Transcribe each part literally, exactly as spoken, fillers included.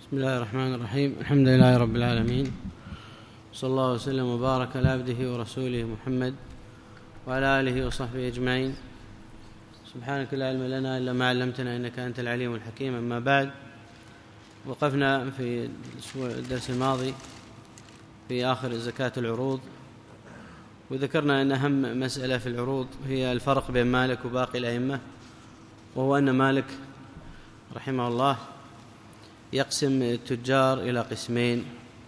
بسم الله الرحمن الرحيم. الحمد لله رب العالمين، صلى الله وسلم وبارك على عبده ورسوله محمد وعلى آله وصحبه أجمعين. سبحانك لا علم لنا إلا ما علمتنا إنك أنت العليم الحكيم. أما بعد، وقفنا في الدرس الماضي في آخر زكاة العروض، وذكرنا أن أهم مسألة في العروض هي الفرق بين مالك وباقي الأئمة، وهو أن مالك رحمه الله يقسم التجار إلى قسمين: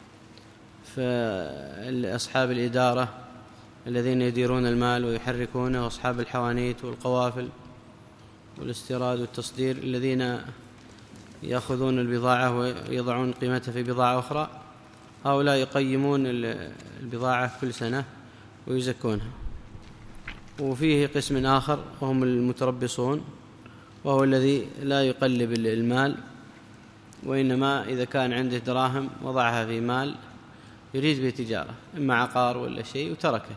فأصحاب الإدارة الذين يديرون المال ويحركونه، وأصحاب الحوانيت والقوافل والاستيراد والتصدير الذين يأخذون البضاعة ويضعون قيمتها في بضاعة أخرى، هؤلاء يقيمون البضاعة كل سنة ويزكونها. وفيه قسم آخر وهم المتربصون، وهو الذي لا يقلب المال، وإنما إذا كان عنده دراهم وضعها في مال يريد به تجارة، إما عقار ولا شيء، وتركه،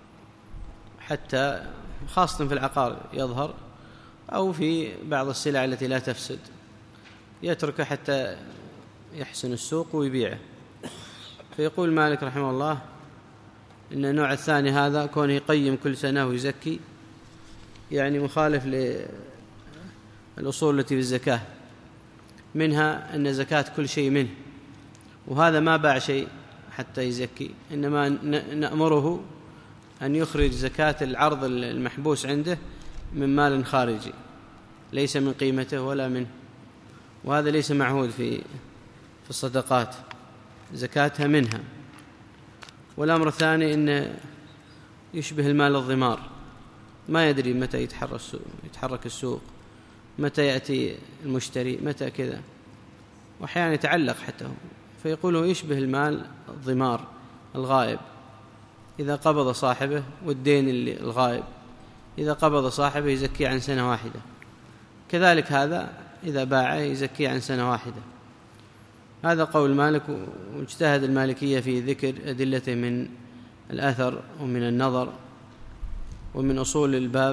حتى خاصة في العقار يظهر، أو في بعض السلع التي لا تفسد يتركه حتى يحسن السوق ويبيعه. فيقول مالك رحمه الله إن النوع الثاني هذا كونه يقيم كل سنة ويزكي، يعني مخالف للأصول التي في الزكاة، منها أن زكاة كل شيء منه، وهذا ما باع شيء حتى يزكي، إنما نأمره أن يخرج زكاة العرض المحبوس عنده من مال خارجي ليس من قيمته ولا منه، وهذا ليس معهود في في الصدقات، زكاتها منها. والأمر الثاني أن يشبه المال الضمار، ما يدري متى يتحرك السوق، متى يأتي المشتري، متى كذا، وأحيانا يتعلق حتى هو، فيقوله يشبه المال الضمار الغائب، إذا قبض صاحبه، والدين الغائب إذا قبض صاحبه يزكي عن سنة واحدة، كذلك هذا إذا باعه يزكي عن سنة واحدة. هذا قول مالك، واجتهد المالكية في ذكر أدلته من الأثر ومن النظر ومن أصول الباب.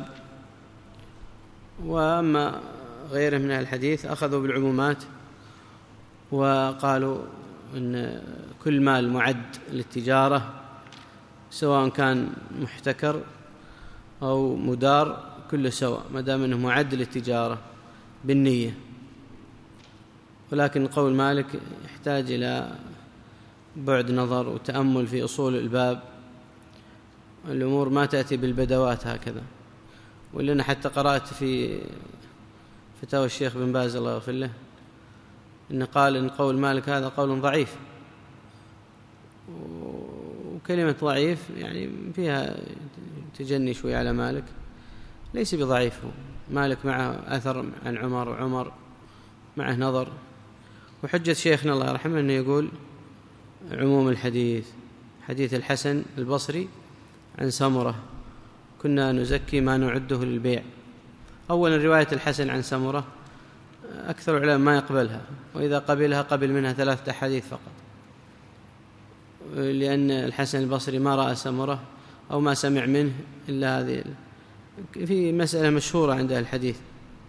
وأما غيره من الحديث أخذوا بالعمومات، وقالوا أن كل مال معد للتجارة سواء كان محتكر أو مدار كله سواء، ما دام أنه معد للتجارة بالنية. ولكن قول مالك يحتاج إلى بعد نظر وتأمل في أصول الباب، الأمور ما تأتي بالبدوات هكذا. ولأن حتى قرأت في فتاوى الشيخ بن باز الله يغفر له إن قال إن قول مالك هذا قول ضعيف، وكلمة ضعيف يعني فيها تجني شوي على مالك، ليس بضعيف. مالك معه أثر عن عمر، وعمر معه نظر. وحجة شيخنا الله يرحمه أنه يقول عموم الحديث، حديث الحسن البصري عن سمرة كنا نزكي ما نعده للبيع. أولا رواية الحسن عن سمرة أكثر العلماء ما يقبلها، وإذا قبلها قبل منها ثلاثة أحاديث فقط، لأن الحسن البصري ما رأى سمرة أو ما سمع منه إلا هذه في مسألة مشهورة عند الحديث.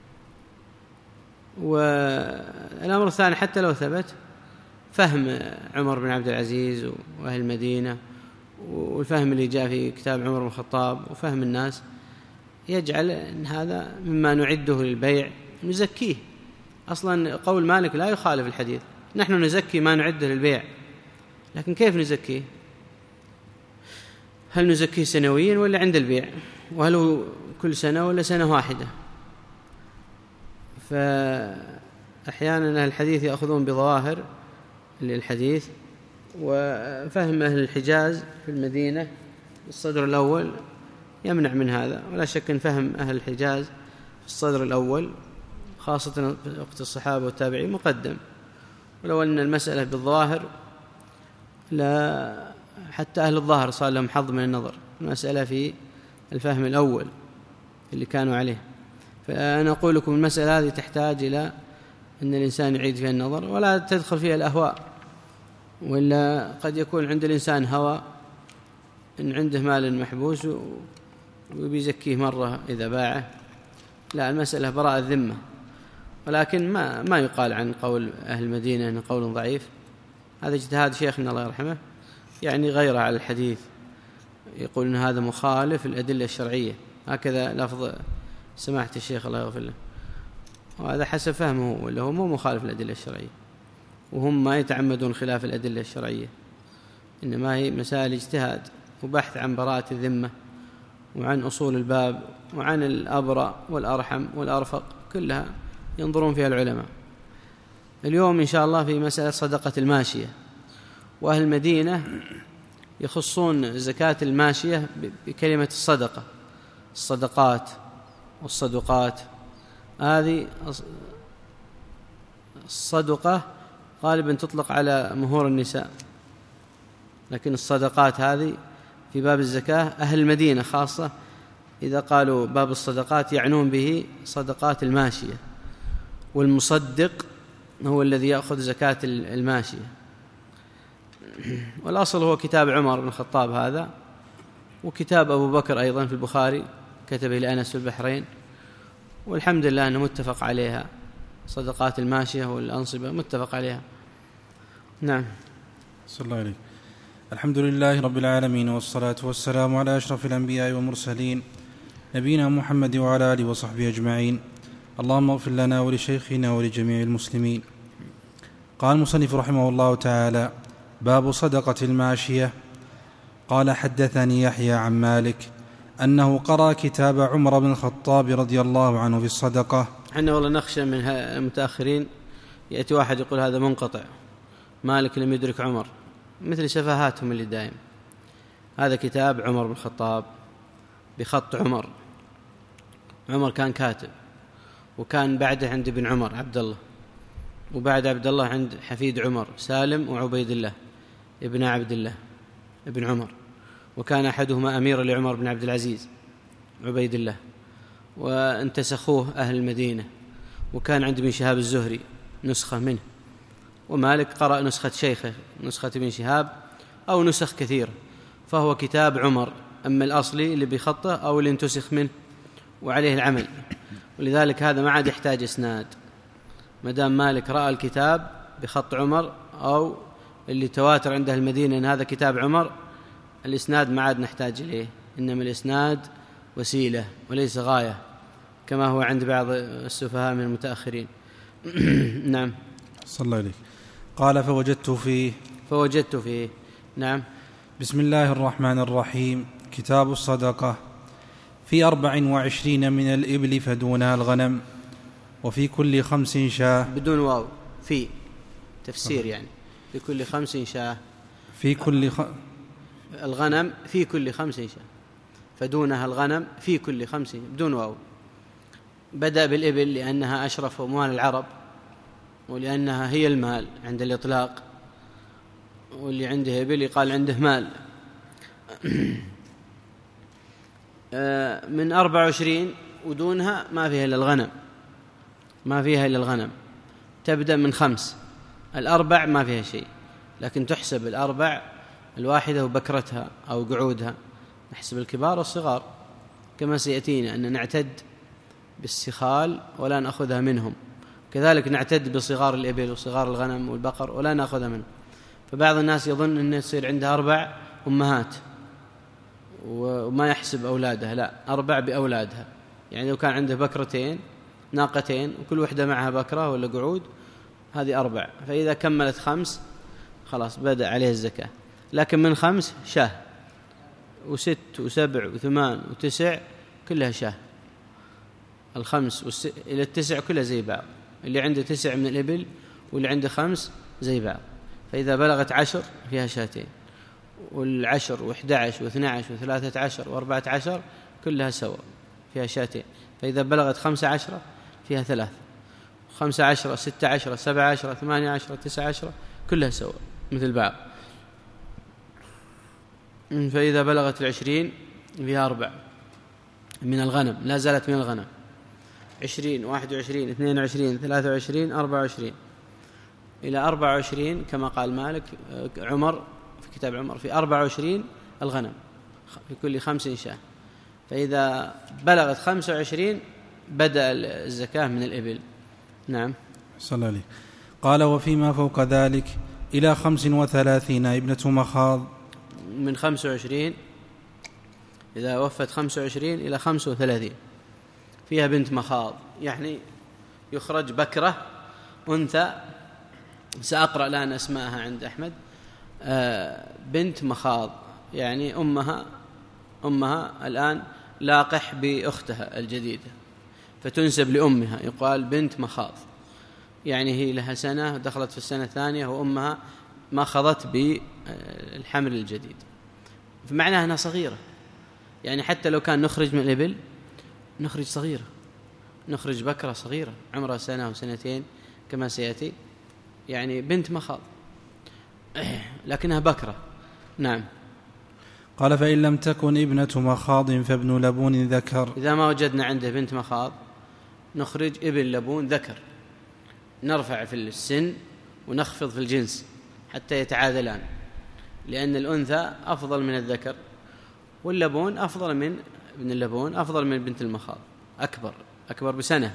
والأمر الثاني حتى لو ثبت، فهم عمر بن عبد العزيز وأهل المدينة، والفهم اللي جاء في كتاب عمر بن الخطاب، وفهم الناس، يجعل أن هذا مما نعده للبيع نزكيه. أصلا قول مالك لا يخالف الحديث، نحن نزكي ما نعده للبيع، لكن كيف نزكيه؟ هل نزكيه سنويا ولا عند البيع؟ وهل هو كل سنة ولا سنة واحدة؟ فأحيانا أهل الحديث يأخذون بظواهر للحديث، وفهم أهل الحجاز في المدينة الصدر الأول يمنع من هذا. ولا شك أن فهم أهل الحجاز في الصدر الأول خاصة وقت الصحابة والتابعين مقدم، ولو أن المسألة بالظواهر لا حتى أهل الظاهر صار لهم حظ من النظر، المسألة في الفهم الأول اللي كانوا عليه. فأنا أقول لكم المسألة هذه تحتاج إلى أن الإنسان يعيد فيها النظر، ولا تدخل فيها الأهواء، ولا قد يكون عند الإنسان هوى إن عنده مال محبوس وبيزكيه مرة إذا باعه. لا، المسألة براءة الذمة، ولكن ما ما يقال عن قول أهل المدينة أنه قول ضعيف، هذا اجتهاد شيخنا الله يرحمه، يعني غيره على الحديث، يقول أن هذا مخالف الأدلة الشرعية، هكذا لفظ سماحة الشيخ الله يغفر له، وهذا حسب فهمه، ولا هو مو مخالف الأدلة الشرعية، وهم ما يتعمدون خلاف الأدلة الشرعية، إنما هي مسائل اجتهاد وبحث عن براءة الذمة وعن أصول الباب وعن الأبرأ والأرحم والأرفق، كلها ينظرون فيها العلماء. اليوم إن شاء الله في مسألة صدقة الماشية، وأهل المدينة يخصون زكاة الماشية بكلمة الصدقة، الصدقات والصدقات. هذه الصدقة غالبا تطلق على مهور النساء، لكن الصدقات هذه في باب الزكاة أهل المدينة خاصة إذا قالوا باب الصدقات يعنون به صدقات الماشية، والمصدق هو الذي يأخذ زكاة الماشية. والأصل هو كتاب عمر بن الخطاب هذا، وكتاب أبو بكر أيضا في البخاري كتبه لأنس في البحرين، والحمد لله أنه متفق عليها، صدقات الماشية والأنصبة متفق عليها. نعم. صلى الله عليه. الحمد لله رب العالمين، والصلاة والسلام على أشرف الأنبياء والمرسلين نبينا محمد وعلى آله وصحبه أجمعين. اللهم اغفر لنا ولشيخنا ولجميع المسلمين. قال المصنف رحمه الله تعالى: باب صدقة الماشية. قال: حدثني يحيى عن مالك أنه قرأ كتاب عمر بن الخطاب رضي الله عنه في الصدقة. احنا والله نخشى من المتأخرين يأتي واحد يقول هذا منقطع، مالك لم يدرك عمر، مثل سفاهاتهم اللي دائم. هذا كتاب عمر بن الخطاب بخط عمر، عمر كان كاتب، وكان بعده عند ابن عمر عبد الله، وبعد عبد الله عند حفيد عمر سالم وعبيد الله ابن عبد الله ابن عمر، وكان أحدهما أميرا لعمر بن عبد العزيز عبيد الله، وانتسخوه أهل المدينة، وكان عند ابن شهاب الزهري نسخة منه، ومالك قرأ نسخة شيخه نسخة ابن شهاب أو نسخ كثيرة، فهو كتاب عمر، أما الأصلي اللي بخطه أو اللي انتسخ منه وعليه العمل، ولذلك هذا ما عاد يحتاج إسناد، مدام مالك رأى الكتاب بخط عمر أو اللي تواتر عنده المدينة أن هذا كتاب عمر، الإسناد ما عاد نحتاج إليه، إنما الإسناد وسيلة وليس غاية، كما هو عند بعض السفهاء من المتأخرين. نعم. صلى الله عليه. قال: فوجدت فيه فوجدت فيه نعم. بسم الله الرحمن الرحيم. كتاب الصدقة. في أربع وعشرين من الإبل فدونها الغنم، وفي كل خمس شاة. بدون واو، في تفسير يعني في كل خمس شاة، في كل خ... الغنم في كل خمس شاة، فدونها الغنم في كل خمس بدون واو. بدأ بالإبل لأنها أشرف أموال العرب، ولأنها هي المال عند الإطلاق، واللي عنده إبل يقال عنده مال. من أربع وعشرين ودونها ما فيها إلا الغنم، ما فيها إلا الغنم. تبدأ من خمس، الأربع ما فيها شيء، لكن تحسب الأربع الواحدة وبكرتها أو قعودها، نحسب الكبار والصغار كما سيأتينا أن نعتد بالسخال ولا نأخذها منهم، كذلك نعتد بصغار الإبل وصغار الغنم والبقر ولا نأخذها منهم. فبعض الناس يظن أنه يصير عنده أربع أمهات وما يحسب أولادها، لا، أربع بأولادها، يعني لو كان عنده بكرتين ناقتين وكل واحدة معها بكرة ولا قعود، هذه أربع، فإذا كملت خمس خلاص بدأ عليه الزكاة. لكن من خمس شاه، وست وسبع وثمان وتسع كلها شاه، الخمس والس... إلى التسع كلها زي بعض، اللي عنده تسع من الإبل واللي عنده خمس زي بعض، فإذا بلغت عشر فيها شاتين، والعشر وإحدى عشر واثنى عشر وثلاثة عشر وأربعة عشر كلها سوا فيها شاتين، فإذا بلغت خمسة عشر فيها ثلاث، خمسة عشر ستة عشر سبعة عشر ثمانية عشر تسعة عشر كلها سوا مثل بعض. فإذا بلغت العشرين فيها أربع من الغنم، لا زالت من الغنم، عشرين واحد وعشرين اثنين وعشرين ثلاثة وعشرين أربعة وعشرين إلى أربعة وعشرين كما قال مالك عمر في كتاب عمر، في أربعة وعشرين الغنم في كل خمس شاة. فإذا بلغت خمسة وعشرين بدأ الزكاة من الإبل، نعم. صلى الله عليه. قال وفيما فوق ذلك إلى خمس وثلاثين ابنة مخاض. من خمس وعشرين إذا وفت خمس وعشرين إلى خمس وثلاثين فيها بنت مخاض، يعني يخرج بكرة أنثى، سأقرأ الآن أسماءها عند أحمد. آه بنت مخاض يعني أمها أمها الآن لاقح بأختها الجديدة فتنسب لأمها، يقال بنت مخاض، يعني هي لها سنة دخلت في السنة الثانية وأمها ما خضت بالحمل الجديد، فمعناها أنها صغيرة. يعني حتى لو كان نخرج من الإبل نخرج صغيرة، نخرج بكرة صغيرة عمرها سنة وسنتين كما سيأتي، يعني بنت مخاض لكنها بكرة. نعم. قال فإن لم تكن ابنة مخاض فابن لبون ذكر. إذا ما وجدنا عنده بنت مخاض نخرج ابن لبون ذكر، نرفع في السن ونخفض في الجنس حتى يتعادلان، لأن الأنثى أفضل من الذكر، واللبون أفضل من ابن اللبون أفضل من بنت المخاض، أكبر أكبر بسنة،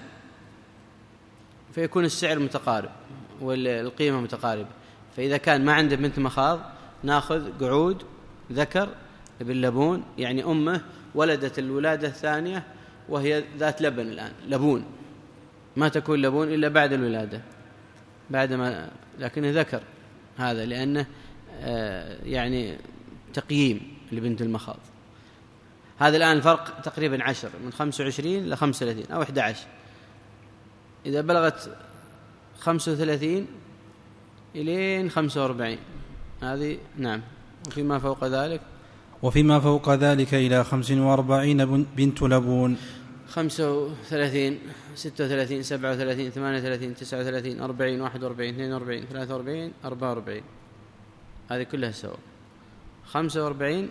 فيكون السعر متقارب والقيمة متقاربة. فإذا كان ما عنده بنت مخاض ناخذ قعود ذكر ابن لبون، يعني أمه ولدت الولادة الثانية وهي ذات لبن الآن لبون، ما تكون لبون إلا بعد الولادة بعدما، لكنه ذكر هذا لأنه آه يعني تقييم لبنت المخاض. هذا الآن الفرق تقريبا عشر، من خمسة وعشرين إلى خمسة وثلاثين أو أحد عشر. إذا بلغت خمسة وثلاثين إلين خمسة وأربعين هذه. نعم. وفيما فوق ذلك وفيما فوق ذلك إلى خمس وأربعين بنت لبون. خمسة وثلاثين ستة وثلاثين سبعة وثلاثين ثمانية وثلاثين تسعة وثلاثين أربعين واحد وأربعين اثنين وأربعين ثلاثة وأربعين أربعة وأربعين، هذه كلها سواء. خمسة وأربعين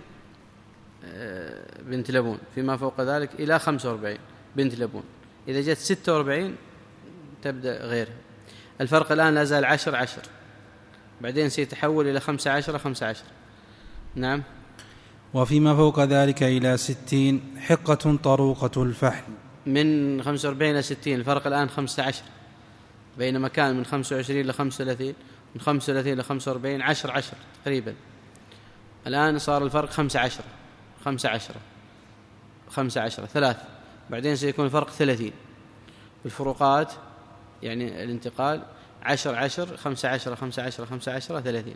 بنت لبون، فيما فوق ذلك إلى خمسة وأربعين بنت لبون. إذا جت ستة وأربعين تبدأ غيرها. الفرق الآن لا زال عشر عشر، بعدين سيتحول إلى خمسة عشر خمسة عشر. نعم. وفيما فوق ذلك إلى ستين حقة طروقة الفحل. من خمسة وأربعين إلى ستين الفرق الآن خمسة عشر، بينما كان من خمسة وعشرين إلى خمسة وثلاثين، من خمسة وثلاثين إلى خمسة وأربعين عشر عشر تقريبا. الآن صار الفرق خمسة عشر خمسة عشر خمسة عشر ثلاث، بعدين سيكون الفرق ثلاثين. الفروقات يعني الانتقال عشر عشر خمسة عشر خمسة عشر خمسة عشر ثلاثين.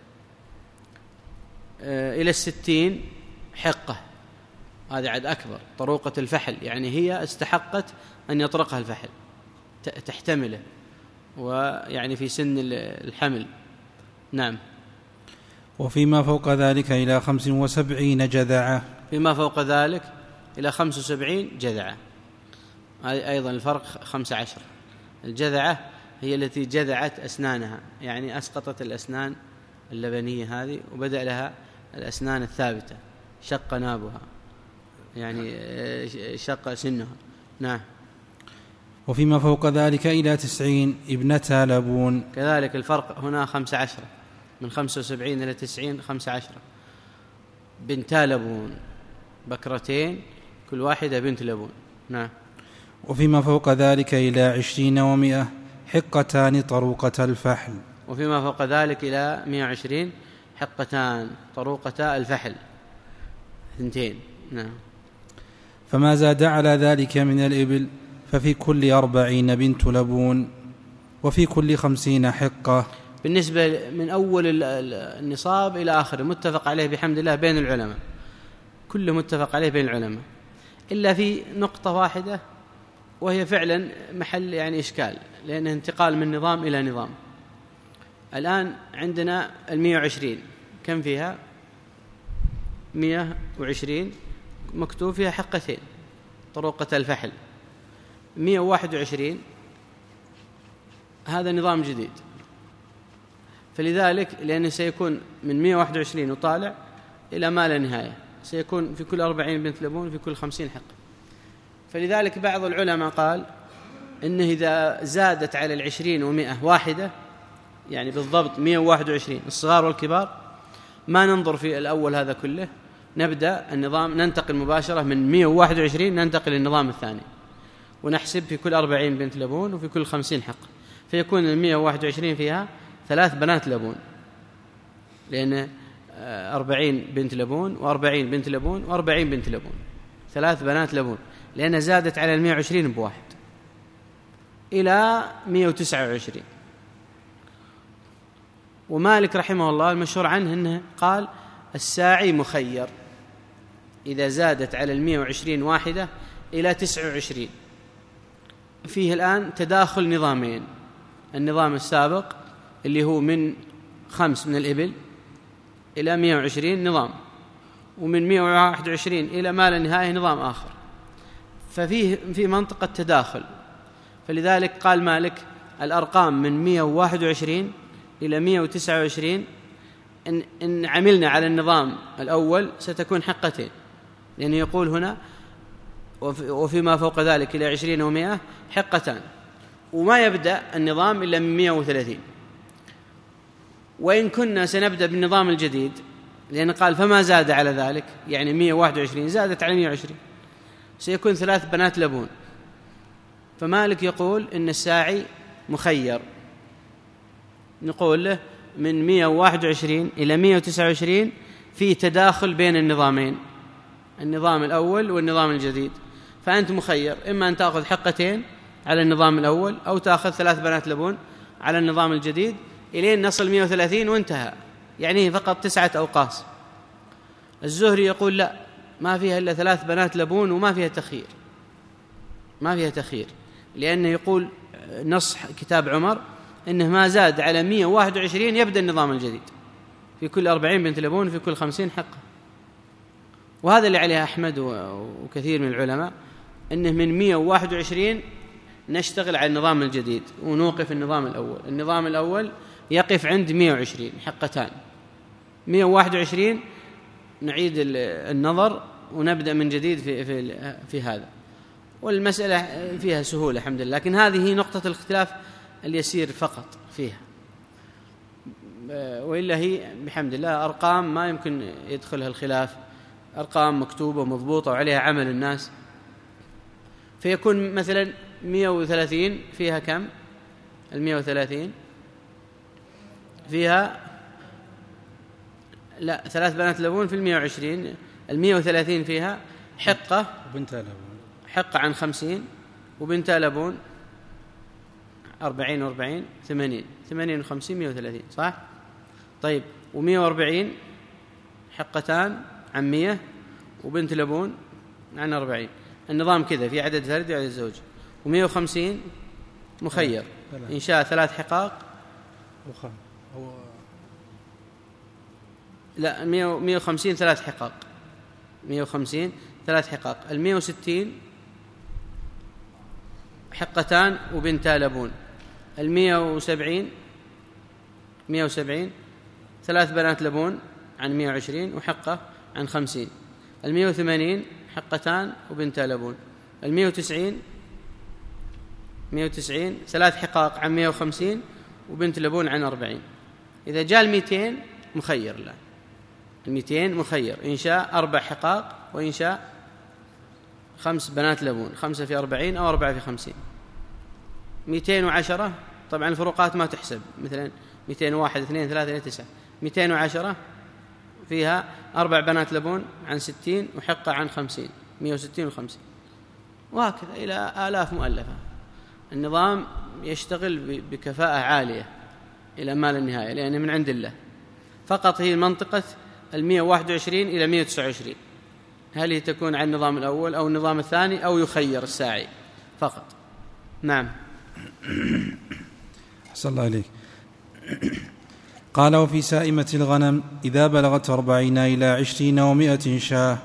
آه إلى الستين حقة، هذا عد أكبر، طروقة الفحل، يعني هي استحقت أن يطرقها الفحل تحتمله، ويعني في سن الحمل. نعم. وفيما فوق ذلك إلى خمس وسبعين جذعة. فيما فوق ذلك إلى خمس وسبعين جذعة، هذه أيضا الفرق خمسة عشر. الجذعة هي التي جذعت أسنانها، يعني أسقطت الأسنان اللبنية هذه وبدأ لها الأسنان الثابتة، شق نابها يعني شق سنها. نعم. وفيما فوق ذلك إلى تسعين ابنتا لبون. كذلك الفرق هنا خمسة عشر، من خمسة وسبعين إلى تسعين خمسة عشر بنتا لبون، بكرتين كل واحدة بنت لبون. نعم. وفيما فوق ذلك إلى عشرين ومئة حقتان طروقة الفحل. وفيما فوق ذلك إلى مئة وعشرين حقتان طروقة الفحل اثنتين. نعم. فما زاد على ذلك من الإبل ففي كل أربعين بنت لبون، وفي كل خمسين حقة. بالنسبة من أول النصاب إلى آخر متفق عليه بحمد الله بين العلماء، كله متفق عليه بين العلماء، إلا في نقطة واحدة وهي فعلا محل يعني إشكال، لأنه انتقال من نظام إلى نظام. الآن عندنا المئة وعشرين كم فيها؟ مئة وعشرين مكتوب فيها حقتين طروقة الفحل. مئة وواحد وعشرين هذا نظام جديد، فلذلك لأنه سيكون من مئة وواحد وعشرين وطالع إلى ما لا نهاية، سيكون في كل أربعين بنت لبون في كل خمسين حق. فلذلك بعض العلماء قال إنه إذا زادت على العشرين ومئة واحدة، يعني بالضبط مئة وواحد وعشرين الصغار والكبار، ما ننظر في الأول هذا كله، نبدأ النظام ننتقل مباشرة من مئة وواحد وعشرين ننتقل للنظام الثاني، ونحسب في كل أربعين بنت لبون وفي كل خمسين حق. فيكون المئة وواحد وعشرين فيها ثلاث بنات لبون، لأن أربعين بنت لبون وأربعين بنت لبون وأربعين بنت لبون، ثلاث بنات لبون، لأن زادت على المئة وعشرين بواحد إلى مئة وتسعة وعشرين. ومالك رحمه الله المشهور عنه أنه قال الساعي مخير إذا زادت على المئة وعشرين واحدة إلى تسعة وعشرين. فيه الآن تداخل نظامين، النظام السابق اللي هو من خمس من الإبل إلى مئة وعشرين نظام، ومن مئة وواحد وعشرين إلى ما لا نهاية نظام آخر، ففيه في منطقة تداخل. فلذلك قال مالك الأرقام من مئة وواحد وعشرين إلى مئة وتسعة وعشرين إن, إن عملنا على النظام الأول ستكون حقتين، لأنه يقول هنا وفيما فوق ذلك إلى عشرين ومئة حقتان، وما يبدأ النظام إلا من مئة وثلاثين. وإن كنا سنبدأ بالنظام الجديد، لأن قال فما زاد على ذلك، يعني مئة وواحد وعشرين زادت على مئة وعشرين، سيكون ثلاث بنات لبون. فمالك يقول إن الساعي مخير، نقول له من مئة وواحد وعشرين إلى مئة وتسعة وعشرين في تداخل بين النظامين، النظام الأول والنظام الجديد، فأنت مخير إما أن تأخذ حقتين على النظام الأول أو تأخذ ثلاث بنات لبون على النظام الجديد إلين نصل مئة وثلاثين وانتهى، يعني فقط تسعة أوقاس. الزهري يقول لا، ما فيها إلا ثلاث بنات لبون وما فيها تخيير، ما فيها تخيير، لأنه يقول نص كتاب عمر إنه ما زاد على مئة وواحد وعشرين يبدأ النظام الجديد، في كل أربعين بنت لبون في كل خمسين حقة. وهذا اللي عليه أحمد وكثير من العلماء، إنه من مئة وواحد وعشرين نشتغل على النظام الجديد ونوقف النظام الأول. النظام الأول يقف عند مئة وعشرين حقتان، مئة وواحد وعشرين نعيد النظر ونبدأ من جديد في, في, في هذا. والمسألة فيها سهولة الحمد لله، لكن هذه نقطة الاختلاف اليسير فقط فيها، وإلا هي بحمد الله أرقام ما يمكن يدخلها الخلاف، أرقام مكتوبة ومضبوطة وعليها عمل الناس. فيكون مثلا مئة وثلاثين فيها كم؟ المئة وثلاثين فيها لا ثلاث بنات لبون في المئة وعشرين، المئة وثلاثين فيها حقة وبنتا لبون، حقة عن خمسين وبنتا لبون أربعين وأربعين ثمانين، ثمانين وخمسين مئة وثلاثين، صح؟ طيب ومئة وأربعين حقتان عن مئة وبنت لبون عن أربعين. النظام كذا في عدد فردي وعدد زوج. ومئة وخمسين مخير إن شاء ثلاث حقاق وخم هو لا مئة وخمسين ثلاث حقاق، مئة وخمسين ثلاث حقاق. المئة وستين حقتان وبنتا لبون. المئة وسبعين مئة وسبعين ثلاث بنات لبون عن مئة وعشرين وحقة عن خمسين. المئة وثمانين حقتان وبنتا لبون. المئة وتسعين مئة وتسعين ثلاث حقاق عن مئة وخمسين وبنت لبون عن أربعين. إذا جاء المئتين مخير، لا المئتين مخير إن شاء أربع حقاق وإن شاء خمس بنات لبون، خمسة في أربعين أو أربعة في خمسين. مئتين وعشرة طبعا الفروقات ما تحسب، مثلا مئتين وواحد اثنين ثلاثة إلى تسعة. مئتين وعشرة فيها أربع بنات لبون عن ستين وحقة عن خمسين، مئة وستين وخمسين، وهكذا إلى آلاف مؤلفة. النظام يشتغل بكفاءة عالية إلى ما لا نهاية، لأنه من عند الله. فقط هي منطقة المئة وواحد وعشرين إلى مئة وتسعة وعشرين، هل هي تكون على النظام الأول أو النظام الثاني أو يخير الساعي فقط. نعم. أحسن الله عليك. قال وفي سائمة الغنم إذا بلغت أربعين إلى عشرين ومائة شاة.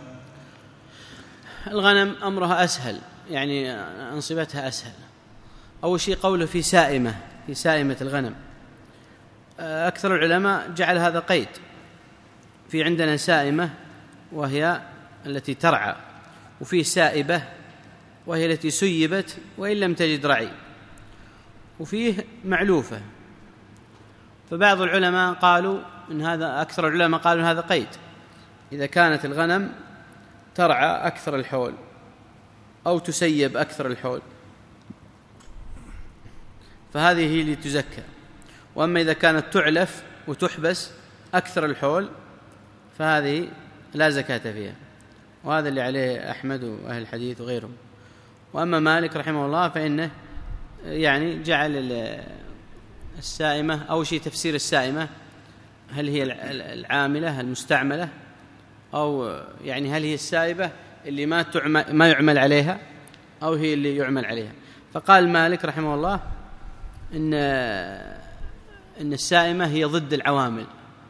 الغنم أمرها أسهل، يعني أنصبتها أسهل. أول شيء قوله في سائمة، في سائمة الغنم، أكثر العلماء جعل هذا قيد. في عندنا سائمة وهي التي ترعى، وفي سائبة وهي التي سيبت وإن لم تجد رعي، وفيه معلوفة. فبعض العلماء قالوا إن هذا، أكثر العلماء قالوا إن هذا قيد، إذا كانت الغنم ترعى أكثر الحول أو تسيب أكثر الحول. فهذه هي اللي تزكى. وأما إذا كانت تعلف وتحبس أكثر الحول فهذه لا زكاة فيها، وهذا اللي عليه أحمد وأهل الحديث وغيرهم. وأما مالك رحمه الله فإنه يعني جعل السائمة أو شيء تفسير السائمة هل هي العاملة المستعملة أو يعني هل هي السائبة اللي ما تعمل ما يعمل عليها أو هي اللي يعمل عليها. فقال مالك رحمه الله إن إن السائمة هي ضد العوامل،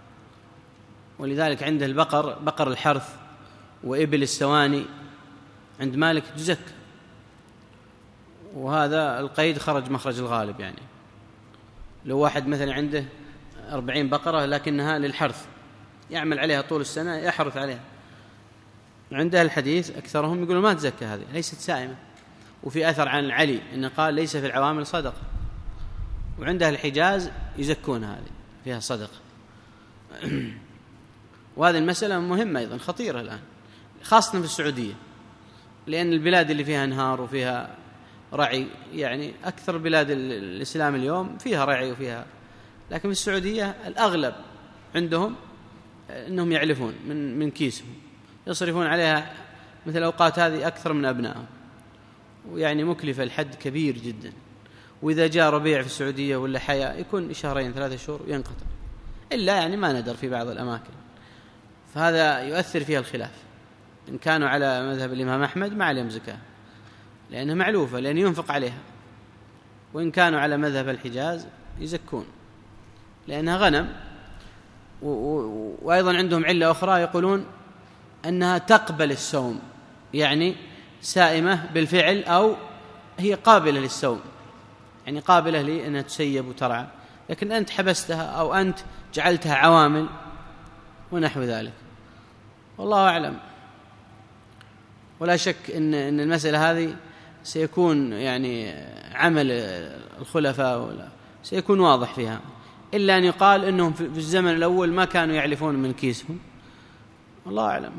ولذلك عند البقر بقر الحرث وإبل السواني عند مالك تزكى، وهذا القيد خرج مخرج الغالب. يعني لو واحد مثلا عنده أربعين بقرة لكنها للحرث يعمل عليها طول السنة يحرث عليها، عندها الحديث أكثرهم يقولون ما تزكى، هذه ليست سائمة. وفي أثر عن علي إنه قال ليس في العوامل صدقة، وعندها الحجاز يزكون هذه فيها صدقة. وهذه المسألة مهمة أيضا خطيرة الآن خاصة في السعودية، لأن البلاد اللي فيها أنهار وفيها رعي، يعني أكثر بلاد الإسلام اليوم فيها رعي وفيها، لكن في السعودية الأغلب عندهم أنهم يعلفون من من كيسهم، يصرفون عليها مثل الأوقات هذه أكثر من أبنائهم، ويعني مكلفة الحد كبير جدا. وإذا جاء ربيع في السعودية ولا حياة يكون شهرين ثلاثة شهور وينقطع، إلا يعني ما ندر في بعض الأماكن. فهذا يؤثر فيها الخلاف. إن كانوا على مذهب الإمام أحمد ما عليهم زكاة لأنها معلوفة لأن ينفق عليها، وإن كانوا على مذهب الحجاز يزكون لأنها غنم. وأيضا عندهم علة أخرى يقولون أنها تقبل السوم، يعني سائمة بالفعل أو هي قابلة للسوم، يعني قابلة لأنها تسيب وترعى، لكن أنت حبستها أو أنت جعلتها عوامل ونحو ذلك، والله أعلم. ولا شك إن إن المسألة هذه سيكون يعني عمل الخلفاء ولا سيكون واضح فيها، إلا أن يقال إنهم في الزمن الأول ما كانوا يعلفون من كيسهم، والله أعلم.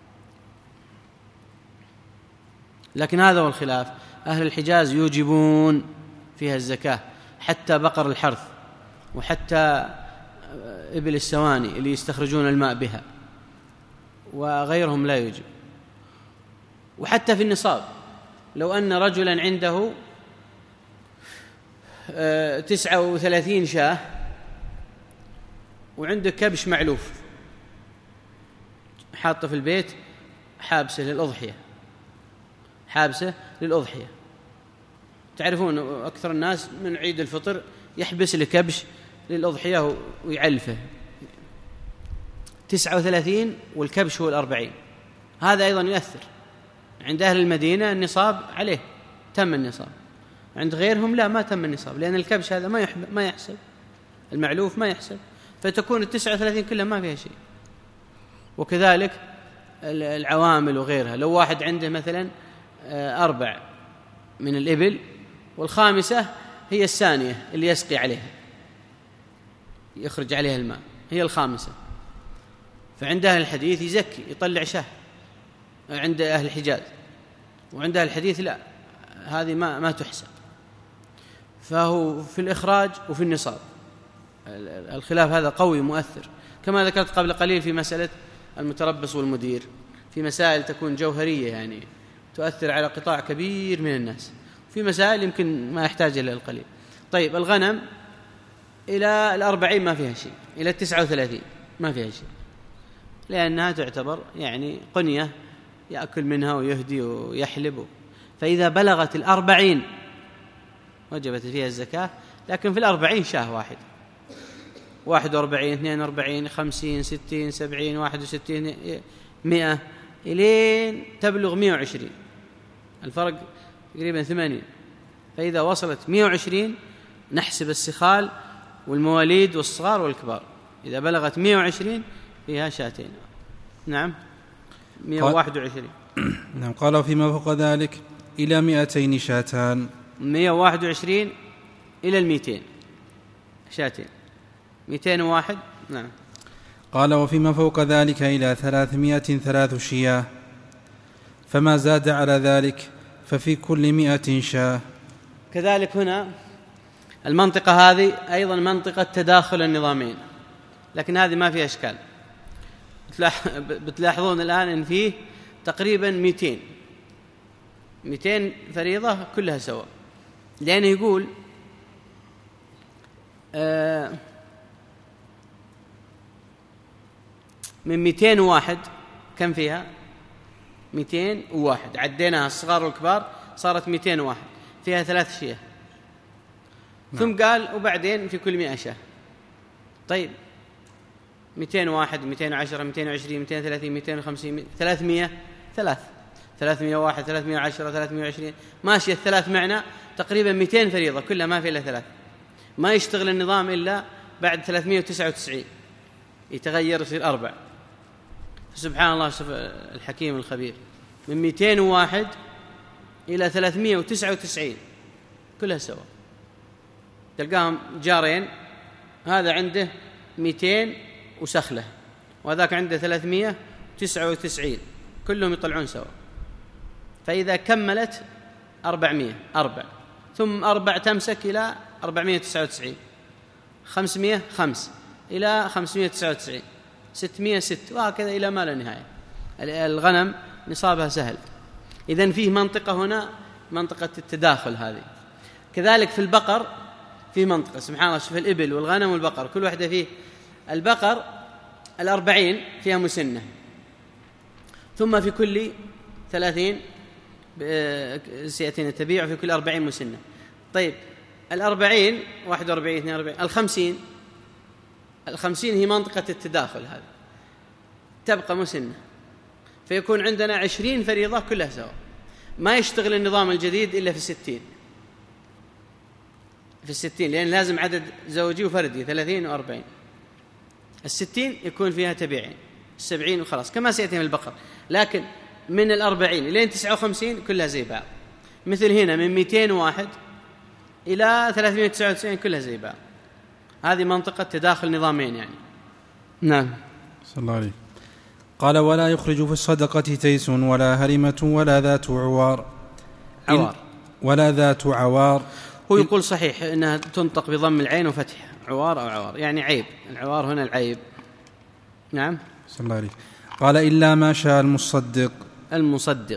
لكن هذا هو الخلاف. أهل الحجاز يوجبون فيها الزكاة، حتى بقر الحرث وحتى إبل السواني اللي يستخرجون الماء بها، وغيرهم لا يوجب. وحتى في النصاب، لو أن رجلا عنده تسعة وثلاثين شاة وعنده كبش معلوف حاطه في البيت حابسه للأضحية، حابسه للأضحية. تعرفون أكثر الناس من عيد الفطر يحبس الكبش للأضحية ويعلفه، تسعة وثلاثين والكبش هو الأربعين. هذا أيضا يؤثر. عند أهل المدينة النصاب عليه تم النصاب، عند غيرهم لا ما تم النصاب، لأن الكبش هذا ما ما يحسب، المعلوف ما يحسب، فتكون التسعة وثلاثين كلها ما فيها شيء. وكذلك العوامل وغيرها، لو واحد عنده مثلا أربع من الإبل والخامسة هي الثانية اللي يسقي عليها يخرج عليها الماء، هي الخامسة، فعند أهل الحديث يزكي يطلع شاه، عند أهل الحجاز. وعند أهل الحديث لا، هذه ما ما تحسب. فهو في الإخراج وفي النصاب الخلاف هذا قوي مؤثر، كما ذكرت قبل قليل في مسألة المتربص والمدير، في مسائل تكون جوهرية يعني تؤثر على قطاع كبير من الناس، في مسائل يمكن ما يحتاج إلى القليل. طيب الغنم إلى الأربعين ما فيها شيء، إلى التسعة وثلاثين ما فيها شيء، لأنها تعتبر يعني قنية يأكل منها ويهدي ويحلب. فإذا بلغت الأربعين وجبت فيها الزكاة، لكن في الأربعين شاه واحد، واحد وأربعين، اثنين وأربعين، خمسين، ستين، سبعين، واحد وستين، مئة، إلين تبلغ مئة وعشرين، الفرق تقريبا ثمانين. فإذا وصلت مئة وعشرين نحسب السخال والمواليد والصغار والكبار، إذا بلغت مئة وعشرين فيها شاتين. نعم مئة وواحد وعشرين. نعم. قال فيما فوق ذلك إلى مئتين شاتان، مئة وواحد وعشرين إلى المئتين شاتين، مئتين وواحد. نعم. قال وفيما فوق ذلك إلى ثلاثمائة ثلاث شياه، فما زاد على ذلك ففي كل مئة شاه. كذلك هنا المنطقة هذه أيضا منطقة تداخل النظامين، لكن هذه ما فيها إشكال. بتلاحظون الآن أن فيه تقريبا مئتين مئتين فريضة كلها سواء، لأنه يقول آه من مئتين وواحد كم فيها؟ مئتين وواحد، عديناها الصغار والكبار صارت مئتين وواحد، فيها ثلاث شياه. نعم. ثم قال وبعدين في كل مئة شاه. طيب مئتين وواحد، مئتين وعشرة، مئتين وعشرين، مئتين وثلاثين، مئتين وخمسين، ثلاثمئة، ثلاث ثلاثمئة وواحد، ثلاثمئة وعشرة، ثلاثمئة وعشرين، ماشي الثلاث معنا تقريبا مئتين فريضة كلها ما في إلا ثلاث. ما يشتغل النظام إلا بعد ثلاثمئة وتسعة وتسعين يتغير يصير أربع. سبحان الله، شوف الحكيم الخبير، من مئتين وواحد إلى ثلاثمئة وتسعة وتسعين كلها سوا. تلقاهم جارين، هذا عنده مئتين وسخلة وهذاك عنده ثلاثمئة وتسعة وتسعين، كلهم يطلعون سوا. فإذا كملت أربعمئة أربع، ثم أربع تمسك إلى أربعمئة وتسعة وتسعين، خمسمئة خمس إلى خمسمئة وتسعة وتسعين، ستمئة ست، وهكذا إلى ما لا نهاية. الغنم نصابها سهل. إذن فيه منطقة هنا، منطقة التداخل هذه. كذلك في البقر فيه منطقة، سبحان الله، شوف الإبل والغنم والبقر كل واحدة فيه. البقر الأربعين فيها مسنة، ثم في كل ثلاثين سيأتينا تبيع، في كل أربعين مسنة. طيب الأربعين، واحد وأربعين، اثنين وأربعين، الخمسين، الخمسين هي منطقة التداخل هذه، تبقى مسنة، فيكون عندنا عشرين فريضة كلها سوا. ما يشتغل النظام الجديد إلا في الستين، في الستين لأن لازم عدد زوجي وفردي ثلاثين وأربعين. الستين يكون فيها تبيعين، السبعين وخلاص كما سيأتي من البقر. لكن من الأربعين إلى تسعة وخمسين كلها زي بعض، مثل هنا من مئتين وواحد إلى ثلاثمئة وتسعة وتسعين كلها زي بعض. هذه منطقة تداخل نظامين يعني. نعم. صلى الله عليه. قال ولا يخرج في الصدقة تيس ولا هرمة ولا ذات عوار. عوار ولا ذات عوار. هو يقول صحيح إنها تنطق بضم العين وفتحها، عوار أو عوار، يعني عيب. العوار هنا العيب. نعم. صلى الله عليه. قال إلا ما شاء المصدق. المصدق.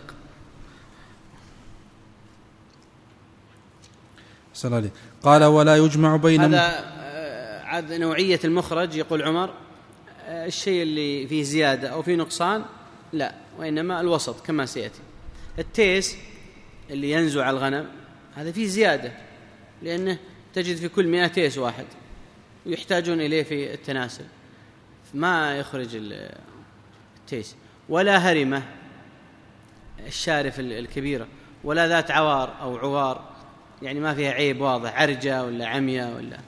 صلى الله عليه. قال ولا يجمع بين هذا عاد نوعية المخرج. يقول عمر الشيء اللي فيه زيادة أو فيه نقصان لا، وإنما الوسط كما سيأتي. التيس اللي ينزع على الغنم هذا فيه زيادة، لأنه تجد في كل مئة تيس واحد ويحتاجون إليه في التناسل، ما يخرج التيس. ولا هرمة الشارف الكبيرة، ولا ذات عوار أو عوار، يعني ما فيها عيب واضح، عرجة ولا عمية ولا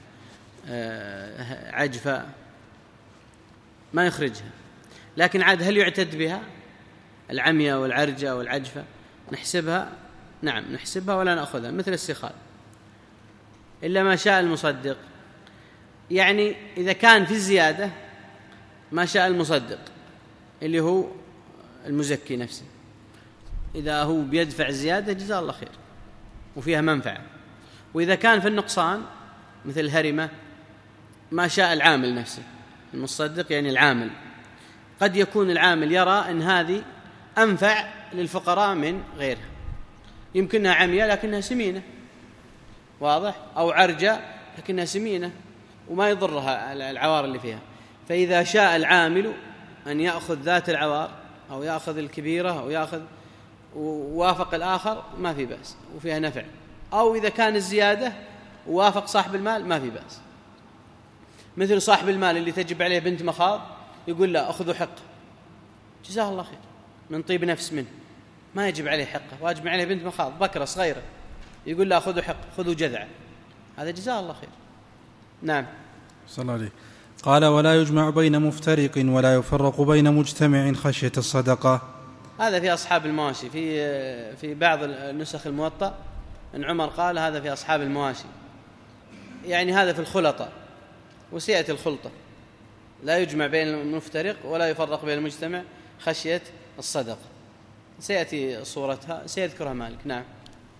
عجفة، ما يخرجها. لكن عاد هل يعتد بها العمية والعرجة والعجفة؟ نحسبها، نعم نحسبها ولا نأخذها، مثل السخال. إلا ما شاء المصدق، يعني إذا كان في الزيادة ما شاء المصدق اللي هو المزكي نفسه، إذا هو بيدفع الزيادة جزاه الله خير وفيها منفعة. وإذا كان في النقصان مثل الهرمة ما شاء العامل نفسه، المصدق يعني العامل. قد يكون العامل يرى أن هذه أنفع للفقراء من غيرها، يمكنها عمية لكنها سمينة، واضح، أو عرجة لكنها سمينة وما يضرها العوار اللي فيها. فإذا شاء العامل أن يأخذ ذات العوار أو يأخذ الكبيرة أو يأخذ ووافق الآخر ما في بأس وفيها نفع. أو إذا كان الزيادة ووافق صاحب المال ما في بأس، مثل صاحب المال اللي تجب عليه بنت مخاض يقول لا أخذوا حق، جزاه الله خير، من طيب نفس منه، ما يجب عليه حقه، واجب عليه بنت مخاض بكرة صغيرة، يقول لا أخذوا حق، خذوا جذع، هذا جزاه الله خير. نعم. صلى الله عليه. قال ولا يجمع بين مفترق ولا يفرق بين مجتمع خشية الصدقة. هذا في أصحاب المواشي، في في بعض النسخ الموطأ أن عمر قال هذا في أصحاب المواشي، يعني هذا في الخلطة، وسيأتي الخلطة لا يجمع بين المفترق ولا يفرق بين المجتمع خشية الصدقة، سيأتي صورتها سيذكرها مالك. نعم.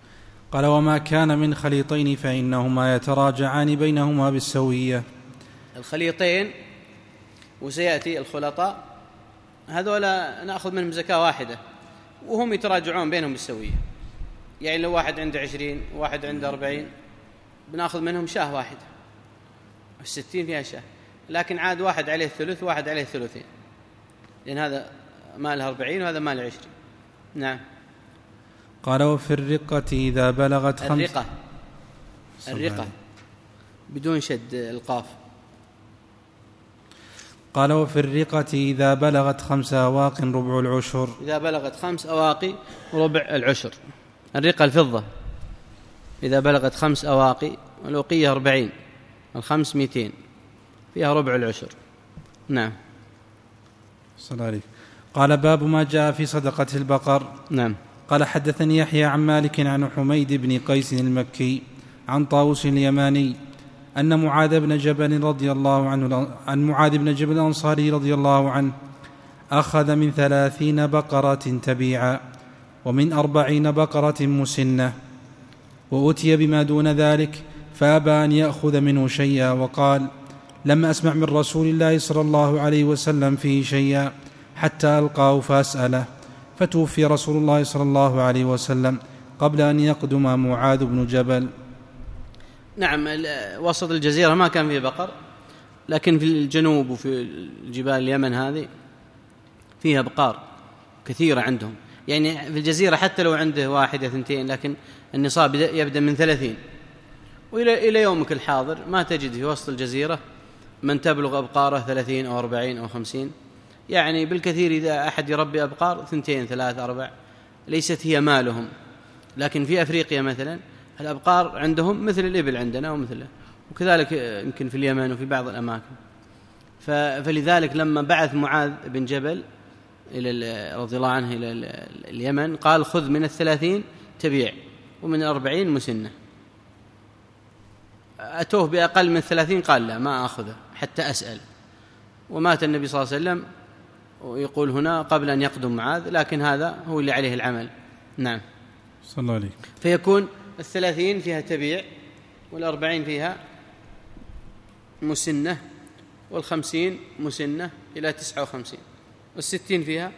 قال: وما كان من خليطين فإنهما يتراجعان بينهما بالسوية. الخليطين وسيأتي الخلطاء هذولا نأخذ منهم زكاة واحدة وهم يتراجعون بينهم بالسوية. يعني لو واحد عنده عشرين وواحد عنده أربعين بنأخذ منهم شاه واحدة، الستين فيها شاه، لكن عاد واحد عليه الثلث وواحد عليه الثلثين، لأن هذا ماله أربعين وهذا ماله عشرين. نعم. قال: وفي الرقة إذا بلغت خمس. الرقة الرقة بدون شد القاف. قال: وفي الرقة إذا بلغت خمس أواق ربع العشر. إذا بلغت خمس أواقي ربع العشر. الرقة الفضة إذا بلغت خمس أواقي، الأوقية أربعين، الخمس مئتين، فيها ربع العشر. نعم. صلى عليك. قال: باب ما جاء في صدقة البقر. نعم. قال: حدثني يحيى عن مالك عن حميد بن قيس المكي عن طاووس اليماني أن معاذ بن جبل رضي الله عنه عن معاذ بن جبل الأنصاري رضي الله عنه أخذ من ثلاثين بقرة تبيعا ومن أربعين بقرة مسنة، وأتي بما دون ذلك فأبى أن يأخذ منه شيئا، وقال: لم أسمع من رسول الله صلى الله عليه وسلم فيه شيئا حتى ألقاه فأسأله، فتوفي رسول الله صلى الله عليه وسلم قبل أن يقدم معاذ بن جبل. نعم. وسط الجزيرة ما كان فيه بقر، لكن في الجنوب وفي جبال اليمن هذه فيها بقار كثيرة عندهم. يعني في الجزيرة حتى لو عنده واحدة ثنتين، لكن النصاب يبدأ من ثلاثين، وإلى إلى يومك الحاضر ما تجد في وسط الجزيرة من تبلغ أبقاره ثلاثين أو أربعين أو خمسين. يعني بالكثير إذا أحد يربي أبقار ثنتين ثلاث أربع، ليست هي مالهم. لكن في أفريقيا مثلا الأبقار عندهم مثل الإبل عندنا ومثله، وكذلك يمكن في اليمن وفي بعض الأماكن. فلذلك لما بعث معاذ بن جبل إلى رضي الله عنه إلى اليمن قال: خذ من الثلاثين تبيع ومن الأربعين مسنة. أتوه بأقل من الثلاثين قال: لا، ما أخذه حتى أسأل. ومات النبي صلى الله عليه وسلم ويقول هنا قبل أن يقدم معاذ، لكن هذا هو اللي عليه العمل. نعم. صلى الله عليه. فيكون الثلاثين فيها تبيع، والأربعين فيها مسنة، والخمسين مسنة إلى تسعة وخمسين، والستين فيها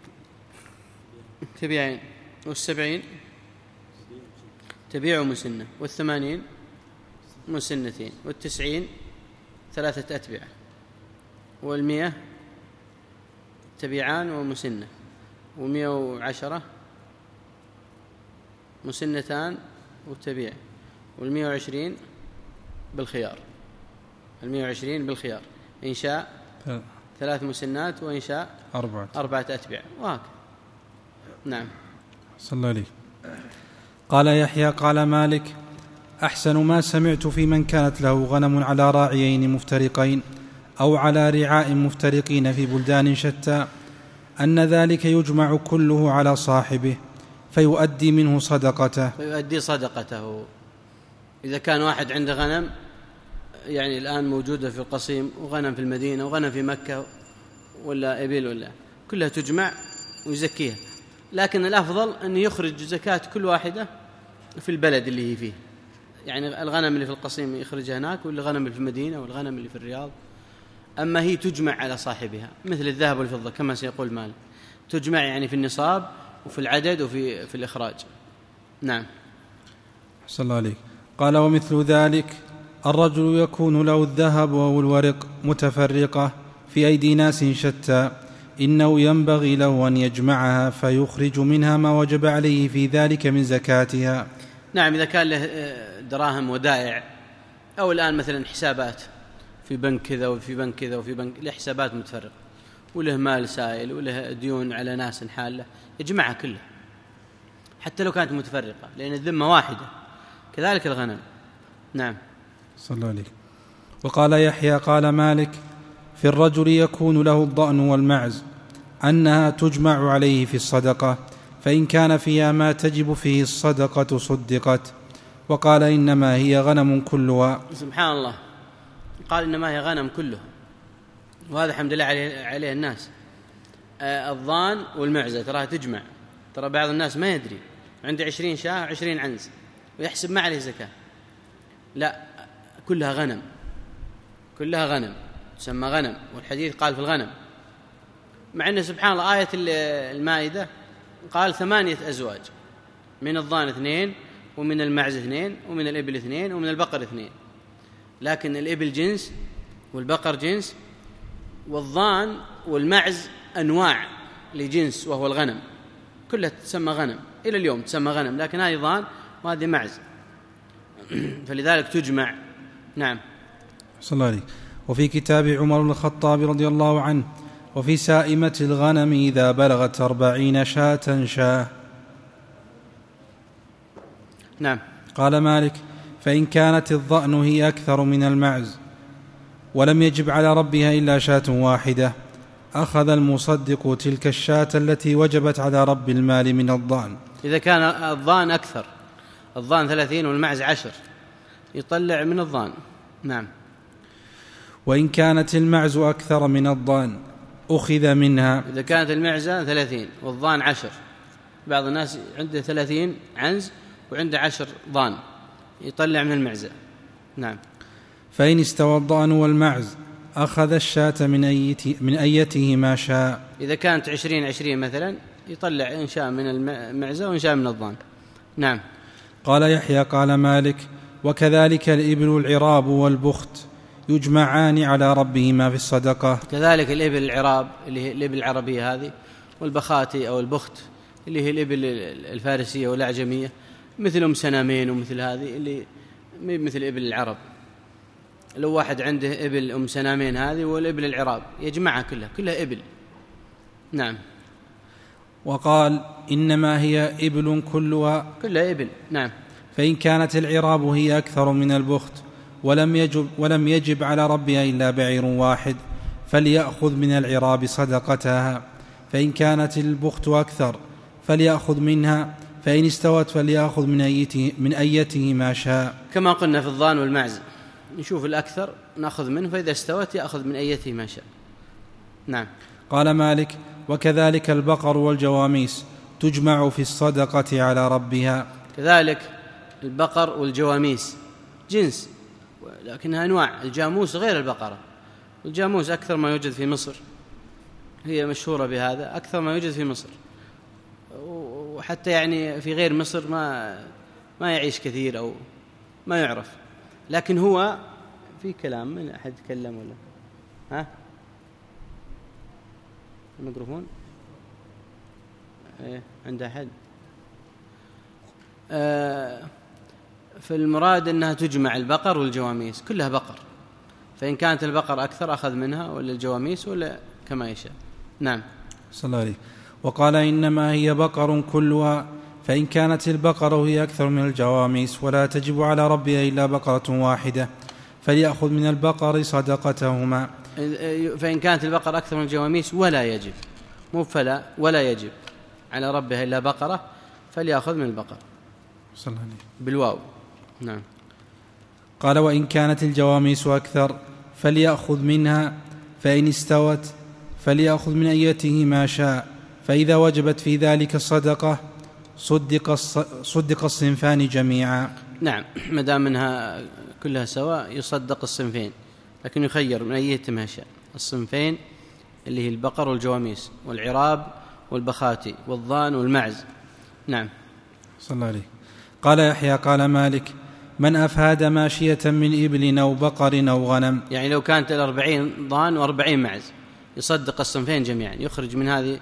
تبيعين، والسبعين تبيع مسنة، والثمانين مسنتين، والتسعين ثلاثة أتبعة، والمئة تبيعان ومسنة، ومئة وعشرة مسنتان وتبيع، والمئة وعشرين بالخيار، المئة وعشرين بالخيار إن شاء ثلاث مسنات وإن شاء أربعة, أربعة أتباع، وهكذا. نعم. صلى الله عليه. قال يحيى: قال مالك: أحسن ما سمعت في من كانت له غنم على راعيين مفترقين أو على رعاء مفترقين في بلدان شتى أن ذلك يجمع كله على صاحبه فيؤدي منه صدقته. فيؤدي صدقته. إذا كان واحد عنده غنم، يعني الآن موجودة في القصيم، وغنم في المدينة، وغنم في مكة، ولا إبل، ولا كلها تجمع ويزكيها، لكن الأفضل أن يخرج زكاة كل واحدة في البلد اللي هي فيه. يعني الغنم اللي في القصيم يخرجها هناك، والغنم اللي في المدينة، والغنم اللي في الرياض. أما هي تجمع على صاحبها مثل الذهب والفضة كما سيقول مالك، تجمع يعني في النصاب وفي العدد وفي في الإخراج. نعم. صلى الله عليه. قال: ومثل ذلك الرجل يكون له الذهب أو الورق متفرقة في أيدي ناس شتى، إنه ينبغي له أن يجمعها فيخرج منها ما وجب عليه في ذلك من زكاتها. نعم. إذا كان له دراهم ودائع، أو الآن مثلا حسابات في بنك كذا وفي بنك كذا وفي بنك، له حسابات متفرقة، وله مال سائل، وله ديون على ناس حالة، يجمعها كلها حتى لو كانت متفرقة، لأن الذمة واحدة. كذلك الغنم. نعم. صلى الله عليه. وقال يحيى: قال مالك: في الرجل يكون له الضأن والمعز أنها تجمع عليه في الصدقة، فإن كان فيها ما تجب فيه الصدقة صدقت. وقال: إنما هي غنم كلها. سبحان الله، قال إنما هي غنم كلها، وهذا الحمد لله عليه, عليه الناس. آه الضان والمعزة تراها تجمع، ترى بعض الناس ما يدري، عنده عشرين شاة عشرين عنز، ويحسب ما عليه زكاة، لا، كلها غنم، كلها غنم تسمى غنم، والحديث قال في الغنم، مع أن سبحان الله آية المائدة قال ثمانية أزواج، من الضان اثنين، ومن المعز اثنين، ومن الإبل اثنين، ومن البقر اثنين، لكن الإبل جنس والبقر جنس، والضان والمعز أنواع لجنس وهو الغنم، كلها تسمى غنم إلى اليوم تسمى غنم، لكن هذه ضان وهذه معز، فلذلك تجمع. نعم. صلى الله عليه. وفي كتاب عمر بن الخطاب رضي الله عنه: وفي سائمة الغنم إذا بلغت أربعين شاة شاة. نعم. قال مالك: فإن كانت الضأن هي أكثر من المعز ولم يجب على ربها إلا شاة واحدة، أخذ المصدق تلك الشاة التي وجبت على رب المال من الضأن. إذا كان الضأن أكثر، الضأن ثلاثين والمعز عشر، يطلع من الضأن. نعم. وإن كانت المعز أكثر من الضأن أخذ منها. إذا كانت المعزة ثلاثين والضأن عشر، بعض الناس عنده ثلاثين عنز وعنده عشر ضأن، يطلع من المعزة. نعم. فإن استوى الضأن والمعز أخذ الشاة من, أيته من أيته ما شاء. إذا كانت عشرين عشرين مثلا يطلع إن شاء من المعزة وإن شاء من الضأن. نعم. قال يحيى: قال مالك: وكذلك الإبل العراب والبخت يجمعان على ربهما في الصدقة. كذلك الإبل العراب اللي هي الإبل العربية هذه، والبخاتي أو البخت اللي هي الإبل الفارسية والأعجمية، مثل أم سنامين ومثل هذه اللي مثل إبل العرب. لو واحد عنده إبل أم سنامين هذه والإبل العراب يجمعها كلها، كلها إبل. نعم. وقال: إنما هي إبل كلها كلها إبل. نعم. فإن كانت العراب هي أكثر من البخت ولم يجب, ولم يجب على ربها إلا بعير واحد فليأخذ من العراب صدقتها، فإن كانت البخت أكثر فليأخذ منها، فإن استوت فليأخذ من أيته, من أيته ما شاء. كما قلنا في الضان والمعز، نشوف الأكثر نأخذ منه، فإذا استوت يأخذ من أيته ما شاء. نعم. قال مالك: وكذلك البقر والجواميس تجمع في الصدقة على ربها. كذلك البقر والجواميس جنس، لكنها أنواع. الجاموس غير البقرة، الجاموس أكثر ما يوجد في مصر، هي مشهورة بهذا، أكثر ما يوجد في مصر، وحتى يعني في غير مصر ما ما يعيش كثير أو ما يعرف، لكن هو في كلام. من أحد يتكلم ولا ها الميكروفون؟ إيه عنده أحد؟ آه في المراد أنها تجمع البقر والجواميس، كلها بقر، فإن كانت البقر أكثر أخذ منها، ولا الجواميس، ولا كما يشاء. نعم. صلى الله عليه. وقال: إنما هي بقر كلها، فإن كانت البقر هي أكثر من الجواميس ولا تجب على ربها إلا بقرة واحدة فليأخذ من البقر صدقتهما. فإن كانت البقر أكثر من الجواميس ولا يجب، مو فلا، ولا يجب على ربها إلا بقرة، فليأخذ من البقر. صلى الله عليه. بالواو. نعم. قال: وإن كانت الجواميس أكثر فليأخذ منها، فإن استوت فليأخذ من أيته ما شاء، فإذا وجبت في ذلك الصدقة صدق, صدق الصنفان جميعا. نعم، مدام منها كلها سواء يصدق الصنفين، لكن يخير من أيته ما شاء. الصنفين اللي هي البقر والجواميس والعراب والبخاتي والضان والمعز. نعم. صلى الله عليه. قال يحيى: قال مالك: من أفهاد ماشية من إبل أو بقر أو غنم، يعني لو كانت الأربعين ضان وأربعين معز يصدق الصنفين جميعا، يخرج من هذه،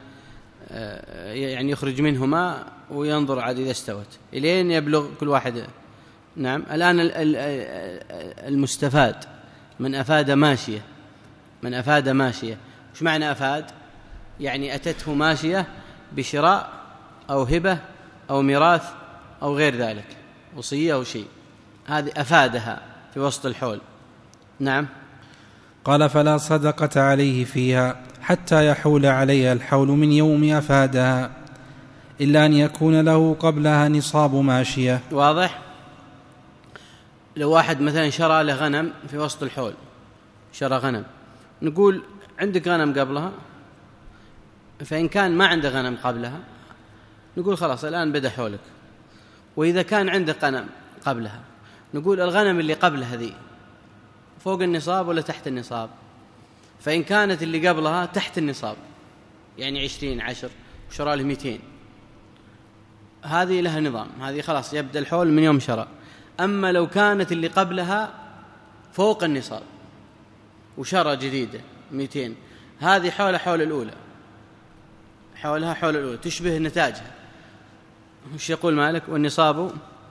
يعني يخرج منهما وينظر عاد إذا استوت إلين يبلغ كل واحد. نعم. الآن المستفاد من أفاد ماشية، من أفاد ماشية، وش معنى أفاد؟ يعني أتته ماشية بشراء أو هبة أو ميراث أو غير ذلك، وصية أو شيء، هذه أفادها في وسط الحول. نعم. قال: فلا صدقة عليه فيها حتى يحول عليها الحول من يوم أفادها، إلا أن يكون له قبلها نصاب ماشية. واضح؟ لو واحد مثلا شرى له غنم في وسط الحول، شرى غنم، نقول عندك غنم قبلها، فإن كان ما عنده غنم قبلها نقول خلاص الآن بدأ حولك. وإذا كان عنده غنم قبلها. نقول الغنم اللي قبلها ذي فوق النصاب ولا تحت النصاب؟ فإن كانت اللي قبلها تحت النصاب يعني عشرين عشر وشرى له مئتين، هذه لها نظام، هذه خلاص يبدأ الحول من يوم شرى. أما لو كانت اللي قبلها فوق النصاب وشرى جديدة مئتين، هذه حول حول الأولى، حولها حول الأولى تشبه نتاجها. وش يقول مالك؟ والنصاب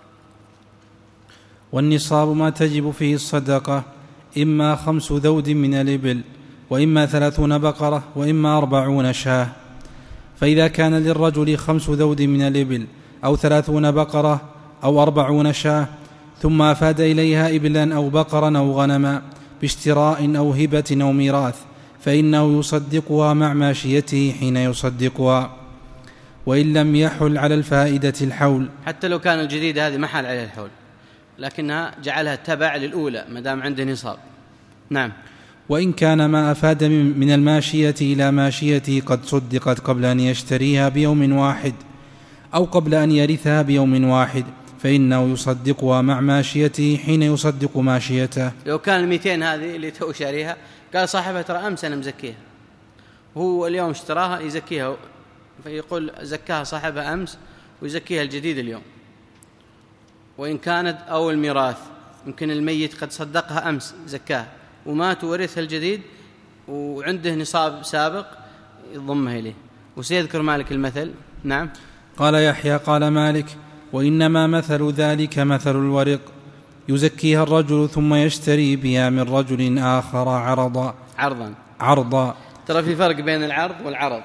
والنصاب ما تجب فيه الصدقة إما خمس ذود من الإبل، وإما ثلاثون بقرة، وإما أربعون شاة. فإذا كان للرجل خمس ذود من الإبل أو ثلاثون بقرة أو أربعون شاة، ثم أفاد إليها إبلا أو بقرا أو غنما باشتراء أو هبة أو ميراث، فإنه يصدقها مع ماشيته حين يصدقها، وإن لم يحل على الفائدة الحول. حتى لو كان الجديد هذه ما حل عليها الحول، لكنها جعلها تبع للأولى ما دام عنده نصاب. نعم. وإن كان ما أفاد من الماشية إلى ماشيته قد صدقت قبل أن يشتريها بيوم واحد أو قبل أن يرثها بيوم واحد، فإنه يصدقها مع ماشيته حين يصدق ماشيته. لو كان المئتين هذه اللي تو شاريها قال صاحبها ترى أمس أنا مزكيها، وهو اليوم اشتراها يزكيها، فيقول زكاها صاحبها أمس ويزكيها الجديد اليوم. وإن كانت أو الميراث، يمكن الميت قد صدقها أمس زكاها ومات وورثها الجديد وعنده نصاب سابق يضمها إليه. وسيذكر مالك المثل. نعم. قال يحيى قال مالك: وإنما مثل ذلك مثل الورق، يزكيها الرجل ثم يشتري بها من رجل آخر عرضا عرضا عرضا ترى في فرق بين العرض والعرض.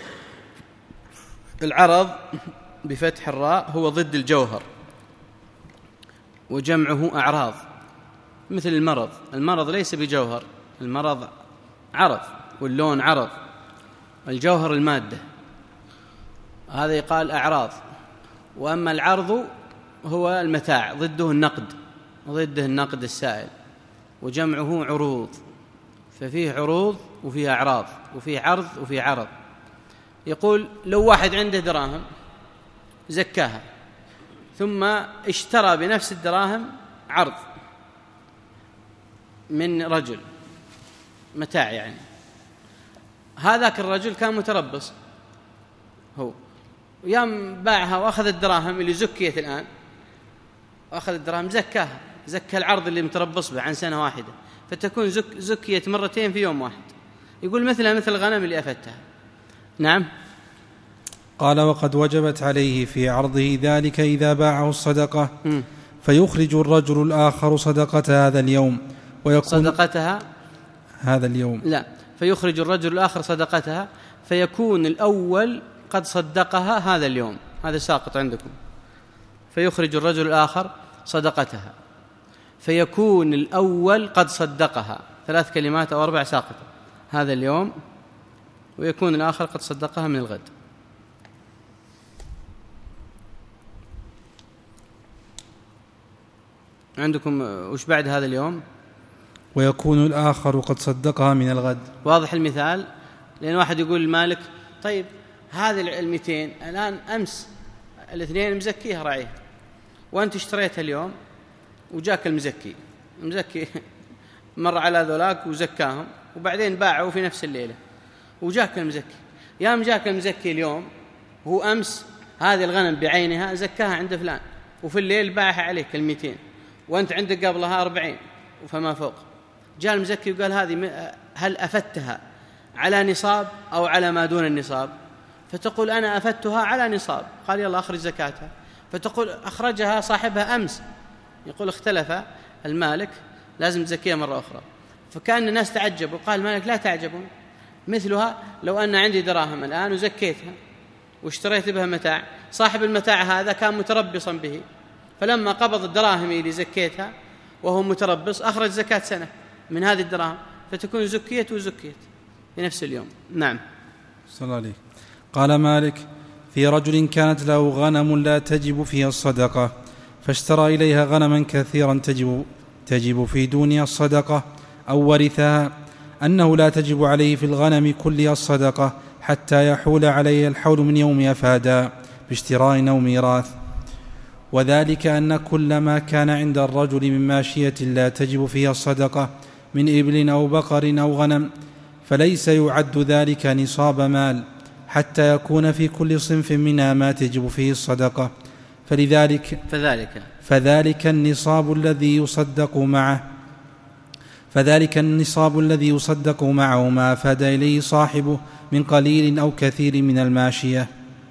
العرض بفتح الراء هو ضد الجوهر، وجمعه أعراض، مثل المرض. المرض ليس بجوهر، المرض عرض، واللون عرض، الجوهر المادة، هذا يقال أعراض. وأما العرض هو المتاع، ضده النقد، ضده النقد السائل، وجمعه عروض. ففيه عروض وفيه أعراض، وفيه عرض وفيه عرض. يقول لو واحد عنده دراهم زكاها ثم اشترى بنفس الدراهم عرض من رجل متاع، يعني هذاك الرجل كان متربص هو، ويوم باعها وأخذ الدراهم اللي زكيت الآن، وأخذ الدراهم زكاها، زكى العرض اللي متربص به عن سنة واحدة، فتكون زك زكيت مرتين في يوم واحد. يقول مثلها مثل الغنم اللي أفدتها. نعم. قال: وقد وجبت عليه في عرضه ذلك إذا باعه الصدقة، م. فيخرج الرجل الآخر صدقة هذا اليوم ويكون صدقتها هذا اليوم لا فيخرج الرجل الآخر صدقتها، فيكون الأول قد صدقها هذا اليوم. هذا ساقط عندكم. فيخرج الرجل الآخر صدقتها، فيكون الأول قد صدقها، ثلاث كلمات أو أربع ساقطة، هذا اليوم، ويكون الآخر قد صدقها من الغد. عندكم وش بعد هذا اليوم؟ ويكون الآخر قد صدقها من الغد. واضح المثال؟ لأن واحد يقول المالك: طيب هذه المئتين الآن أمس الاثنين مزكيها راعيها، وأنت اشتريتها اليوم وجاك المزكي مزكي مر على ذولاك وزكاهم، وبعدين باعوا في نفس الليلة وجاك المزكي. يام جاك المزكي اليوم، هو أمس هذه الغنم بعينها زكاها عند فلان، وفي الليل باعها عليك المئتين، وأنت عندك قبلها أربعين فما فوق. جاء المزكي وقال: هذه هل أفدتها على نصاب أو على ما دون النصاب؟ فتقول: أنا أفدتها على نصاب. قال: يلا أخرج زكاتها. فتقول: أخرجها صاحبها أمس. يقول: اختلف المالك، لازم تزكيها مرة أخرى. فكان الناس تعجبوا، قال المالك: لا تعجبون، مثلها لو أن عندي دراهم الآن وزكيتها واشتريت بها متاع، صاحب المتاع هذا كان متربصا به، فلما قبض الدراهم اللي زكيتها وهو متربص أخرج زكاة سنة من هذه الدراهم، فتكون زكيت وزكيت في نفس اليوم. نعم. صلى الله عليه. قال مالك: في رجل كانت له غنم لا تجب فيها الصدقة، فاشترى إليها غنما كثيرا تجب, تجب في دونها الصدقة، أو ورثها، أنه لا تجب عليه في الغنم كلها الصدقة حتى يحول عليه الحول من يوم أفادا باشتراء أو ميراث. وذلك أن كل ما كان عند الرجل من ماشية لا تجب فيها الصدقة من إبل أو بقر أو غنم فليس يعد ذلك نصاب مال حتى يكون في كل صنف منها ما تجب فيه الصدقة، فلذلك فذلك فذلك النصاب الذي يصدق معه فذلك النصاب الذي يصدق معه ما أفاد إليه صاحبه من قليل أو كثير من الماشية.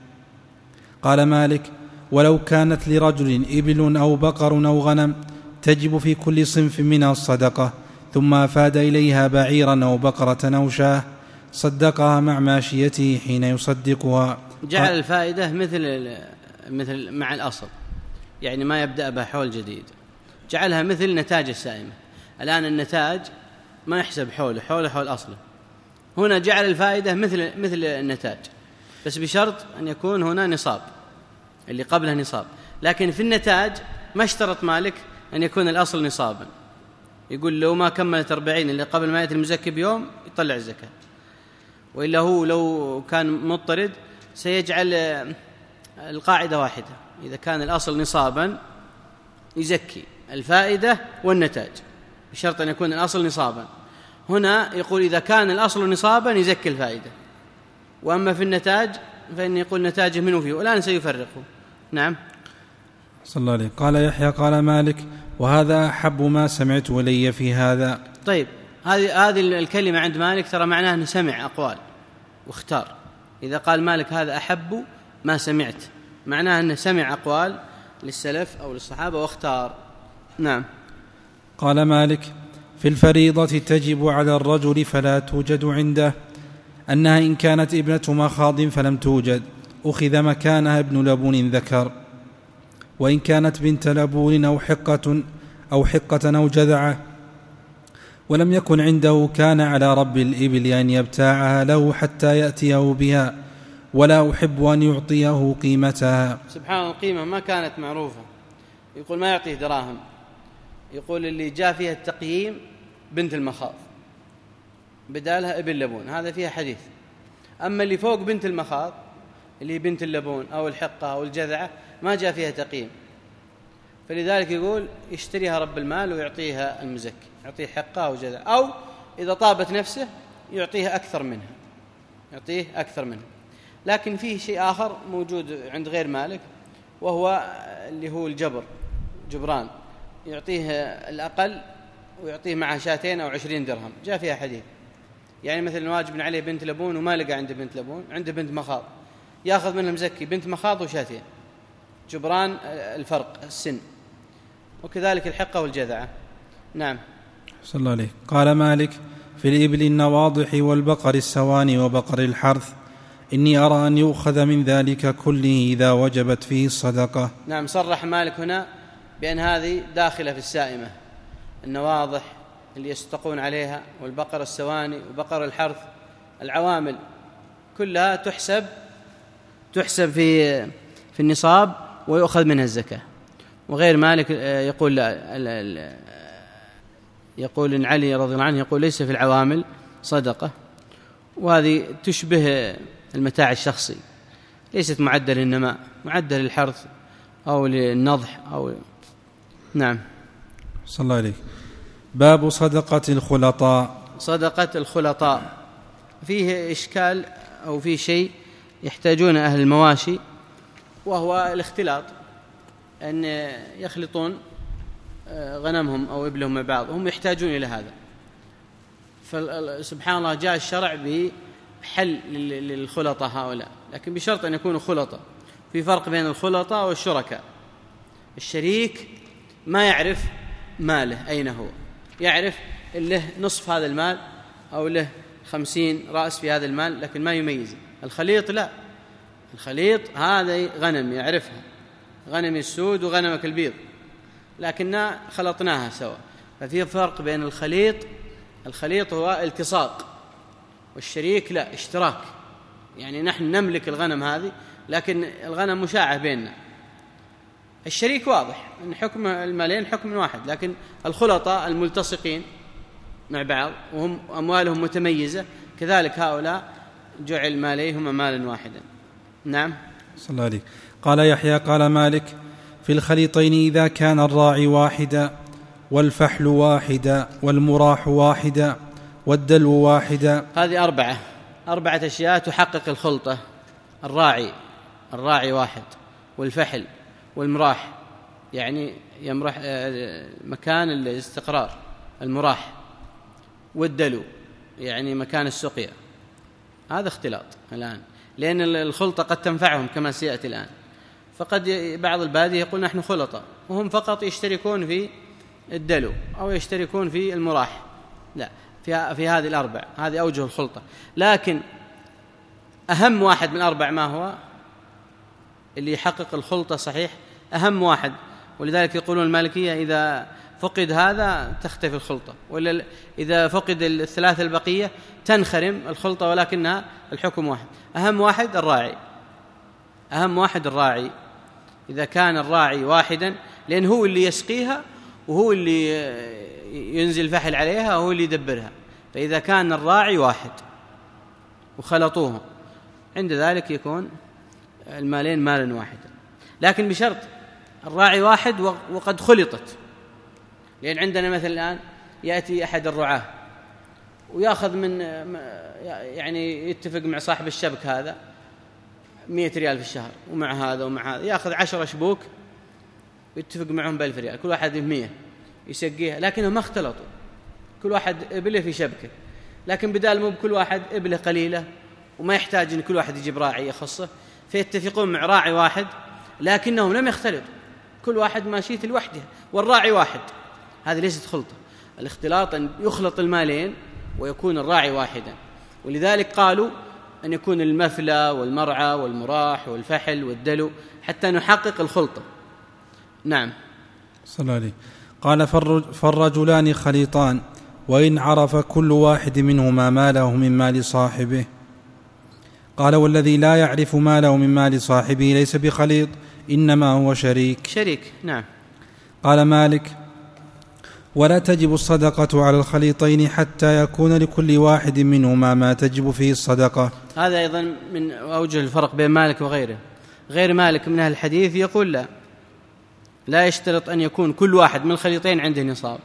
قال مالك: ولو كانت لرجل إبل أو بقر أو غنم تجب في كل صنف منها الصدقة ثم أفاد إليها بعيرا أو بقرة أو شاة صدقها مع ماشيته حين يصدقها. جعل الفائدة مثل مثل مع الأصل، يعني ما يبدأ بها حول جديد، جعلها مثل نتاج السائمة. الآن النتاج ما يحسب حوله حوله حول أصله، هنا جعل الفائدة مثل مثل النتاج، بس بشرط أن يكون هنا نصاب، اللي قبله نصاب. لكن في النتاج ما اشترط مالك أن يكون الأصل نصابا، يقول لو ما كملت أربعين اللي قبل ما يأتي المزكي بيوم يطلع الزكاة، وإلا هو لو كان مضطرد سيجعل القاعدة واحدة، إذا كان الأصل نصابا يزكي الفائدة والنتاج بشرط أن يكون الأصل نصابا. هنا يقول إذا كان الأصل نصابا يزكي الفائدة، وأما في النتاج فإن يقول نتاجه منه فيه، والآن سيفرقه. نعم. صلى الله عليه. قال يحيى: قال مالك: وهذا أحب ما سمعت إلي في هذا. طيب، هذه هذه الكلمة عند مالك ترى معناها أنه سمع أقوال واختار. إذا قال مالك هذا أحب ما سمعت، معناها أنه سمع أقوال للسلف أو للصحابة واختار. نعم. قال مالك: في الفريضة تجب على الرجل فلا توجد عنده، أنها إن كانت ابنة مخاض فلم توجد أخذ مكانها ابن لبون ذكر، وإن كانت بنت لبون أو حقة أو حقة أو جذعة ولم يكن عنده كان على رب الإبل أن يبتاعها له حتى يأتيه بها، ولا أحب أن يعطيه قيمتها. سبحان الله، القيمة ما كانت معروفة، يقول ما يعطيه دراهم، يقول اللي جاء فيها التقييم بنت المخاض بدالها ابن لبون، هذا فيها حديث. أما اللي فوق بنت المخاض اللي بنت اللبون أو الحقة أو الجذعة ما جاء فيها تقييم، فلذلك يقول يشتريها رب المال ويعطيها المزكي، يعطيه حقة أو جذعة، أو إذا طابت نفسه يعطيها أكثر منها، يعطيه أكثر منها. لكن فيه شيء آخر موجود عند غير مالك، وهو اللي هو الجبر، جبران، يعطيه الأقل ويعطيه معها شاتين أو عشرين درهم، جاء فيها حديث. يعني مثلا واجب عليه بنت لبون وما لقى عنده بنت لبون، عنده بنت مخاض، يأخذ من المزكي بنت مخاض وشاتين، جبران الفرق السن، وكذلك الحقة والجذعة. نعم. صلى الله عليه. قال مالك: في الإبل النواضح والبقر السواني وبقر الحرث إني أرى أن يؤخذ من ذلك كله إذا وجبت فيه الصدقة. نعم، صرح مالك هنا بأن هذه داخلة في السائمة، النواضح اللي يستقون عليها والبقر السواني وبقر الحرث، العوامل كلها تحسب تحسب في في النصاب ويؤخذ منها الزكاة. وغير مالك يقول لا، يقول إن علي رضي الله عنه يقول ليس في العوامل صدقة، وهذه تشبه المتاع الشخصي، ليست معدة للنماء، معدة للحرث أو للنضح أو. نعم. صلى الله عليه. باب صدقة الخلطاء. صدقة الخلطاء فيه إشكال أو فيه شيء يحتاجون أهل المواشي، وهو الاختلاط، أن يخلطون غنمهم أو إبلهم مع بعض، هم يحتاجون إلى هذا. فسبحان الله جاء الشرع بحل للخلطاء هؤلاء، لكن بشرط أن يكونوا خلطاء. في فرق بين الخلطاء والشركاء. الشريك ما يعرف ماله أين هو، يعرف له نصف هذا المال أو له خمسين رأس في هذا المال، لكن ما يميز. الخليط لا، الخليط هذا غنم يعرفها، غنم السود وغنمك البيض، لكننا خلطناها سوا. ففي فرق بين الخليط، الخليط هو التصاق، والشريك لا، اشتراك، يعني نحن نملك الغنم هذه لكن الغنم مشاعة بيننا. الشريك واضح أن حكم المالين حكم واحد، لكن الخلطاء الملتصقين مع بعض وهم أموالهم متميزة، كذلك هؤلاء جعل ماليهما مالا واحدا. نعم. صلى الله عليه. قال يحيى: قال مالك: في في الخليطين إذا كان الراعي واحدا والفحل واحدا والمراح واحدا والدلو واحدا. هذه أربعة أربعة أشياء تحقق الخلطة: الراعي الراعي واحد، والفحل والمراح يعني يمرح مكان الاستقرار المراح، والدلو يعني مكان السقيا. هذا اختلاط الآن، لأن الخلطة قد تنفعهم كما سيأتي الآن. فقد بعض البادية يقول نحن خلطة وهم فقط يشتركون في الدلو أو يشتركون في المراح. لا، في, في هذه الأربع، هذه أوجه الخلطة. لكن أهم واحد من الأربع ما هو اللي يحقق الخلطة صحيح؟ أهم واحد. ولذلك يقولون المالكية إذا فقد هذا تختفي الخلطة، ولا إذا فقد الثلاثة البقية تنخرم الخلطة، ولكنها الحكم واحد. أهم واحد الراعي، أهم واحد الراعي. إذا كان الراعي واحدا، لأن هو اللي يسقيها وهو اللي ينزل فحل عليها وهو اللي يدبرها. فإذا كان الراعي واحد وخلطوه، عند ذلك يكون المالين مالا واحدا، لكن بشرط الراعي واحد وقد خلطت. لأن عندنا مثل الآن يأتي أحد الرعاة ويأخذ من يعني يتفق مع صاحب الشبك هذا مئة ريال في الشهر، ومع هذا ومع هذا يأخذ عشر شبوك ويتفق معهم بألف ريال، كل واحد مئة يسقيها، لكنهم ما اختلطوا، كل واحد إبله في شبكه. لكن بدال مو بكل واحد إبله قليلة وما يحتاج أن كل واحد يجيب راعي يخصه، فيتفقون مع راعي واحد لكنهم لم يختلطوا، كل واحد ماشيته لوحده والراعي واحد. هذه ليست خلطة. الاختلاط أن يخلط المالين ويكون الراعي واحدا. ولذلك قالوا أن يكون المفلى والمرعى والمراح والفحل والدلو حتى نحقق الخلطة. نعم. صلى الله عليه. قال فالرجلان خليطان وإن عرف كل واحد منهما ماله من مال صاحبه. قال والذي لا يعرف ماله من مال صاحبه ليس بخليط، إنما هو شريك. شريك. نعم. قال مالك ولا تجب الصدقة على الخليطين حتى يكون لكل واحد منهما ما تجب فيه الصدقة. هذا أيضا من أوجه الفرق بين مالك وغيره. غير مالك من أهل الحديث يقول لا لا يشترط أن يكون كل واحد من الخليطين عنده نصاب،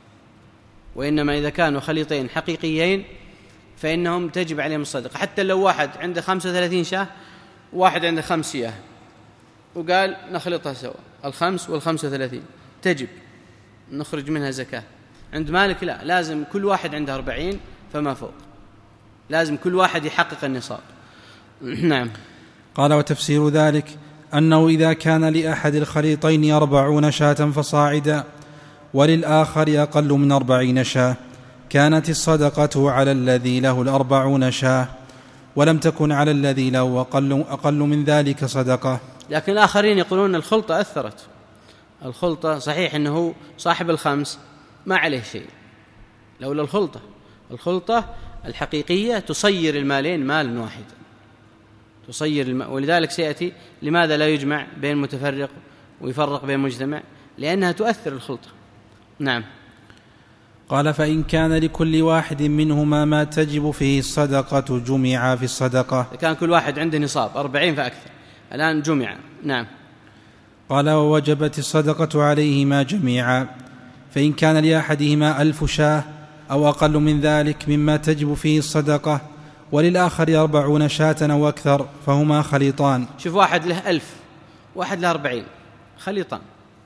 وإنما إذا كانوا خليطين حقيقيين فإنهم تجب عليهم الصدقة. حتى لو واحد عنده خمسة وثلاثين شاه وواحد عنده خمس شياه وقال نخلطها سوا الخمس والخمسة وثلاثين، تجب نخرج منها زكاة. عند مالك لا، لازم كل واحد عنده أربعين فما فوق، لازم كل واحد يحقق النصاب. نعم. قال وتفسير ذلك أنه إذا كان لأحد الخليطين أربعون شاة فصاعدا وللآخر أقل من أربعين شاة كانت الصدقة على الذي له الأربعون شاة، ولم تكن على الذي له أقل, أقل من ذلك صدقة. لكن الآخرين يقولون الخلطة أثرت. الخلطة صحيح أنه صاحب الخمس ما عليه شيء لولا الخلطة. الخلطة الحقيقية تصير المالين مالا واحدا، تصير الم... ولذلك سيأتي لماذا لا يجمع بين متفرق ويفرق بين مجتمع، لأنها تؤثر الخلطة. نعم. قال فإن كان لكل واحد منهما ما تجب فيه الصدقة جمع في الصدقة. كان كل واحد عنده نصاب أربعين فأكثر، الآن جمع. نعم. قال ووجبت الصدقة عليهما جميعا، فإن كان لأحدهما ألف شاه أو أقل من ذلك مما تجب فيه الصدقة وللآخر أربعون شاة أو أكثر فهما خليطان. شوف، واحد له ألف واحد له أربعين، خليطان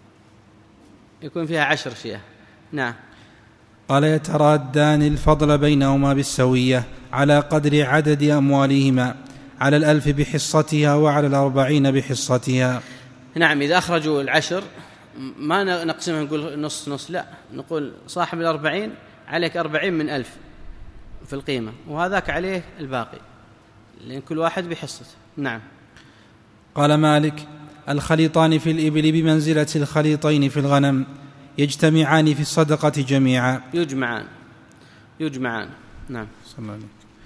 يكون فيها عشر شياه. نعم. قال يترادان الفضل بينهما بالسوية على قدر عدد أموالهما، على الألف بحصتها وعلى الأربعين بحصتها. نعم. إذا أخرجوا العشر ما نقسمها نقول نص نص، لا، نقول صاحب الأربعين عليك أربعين من ألف في القيمة، وهذاك عليه الباقي، لأن كل واحد بحصته. نعم. قال مالك الخليطان في الإبل بمنزلة الخليطين في الغنم، يجتمعان في الصدقة جميعا. يجمعان يجمعان نعم. صلى الله عليه.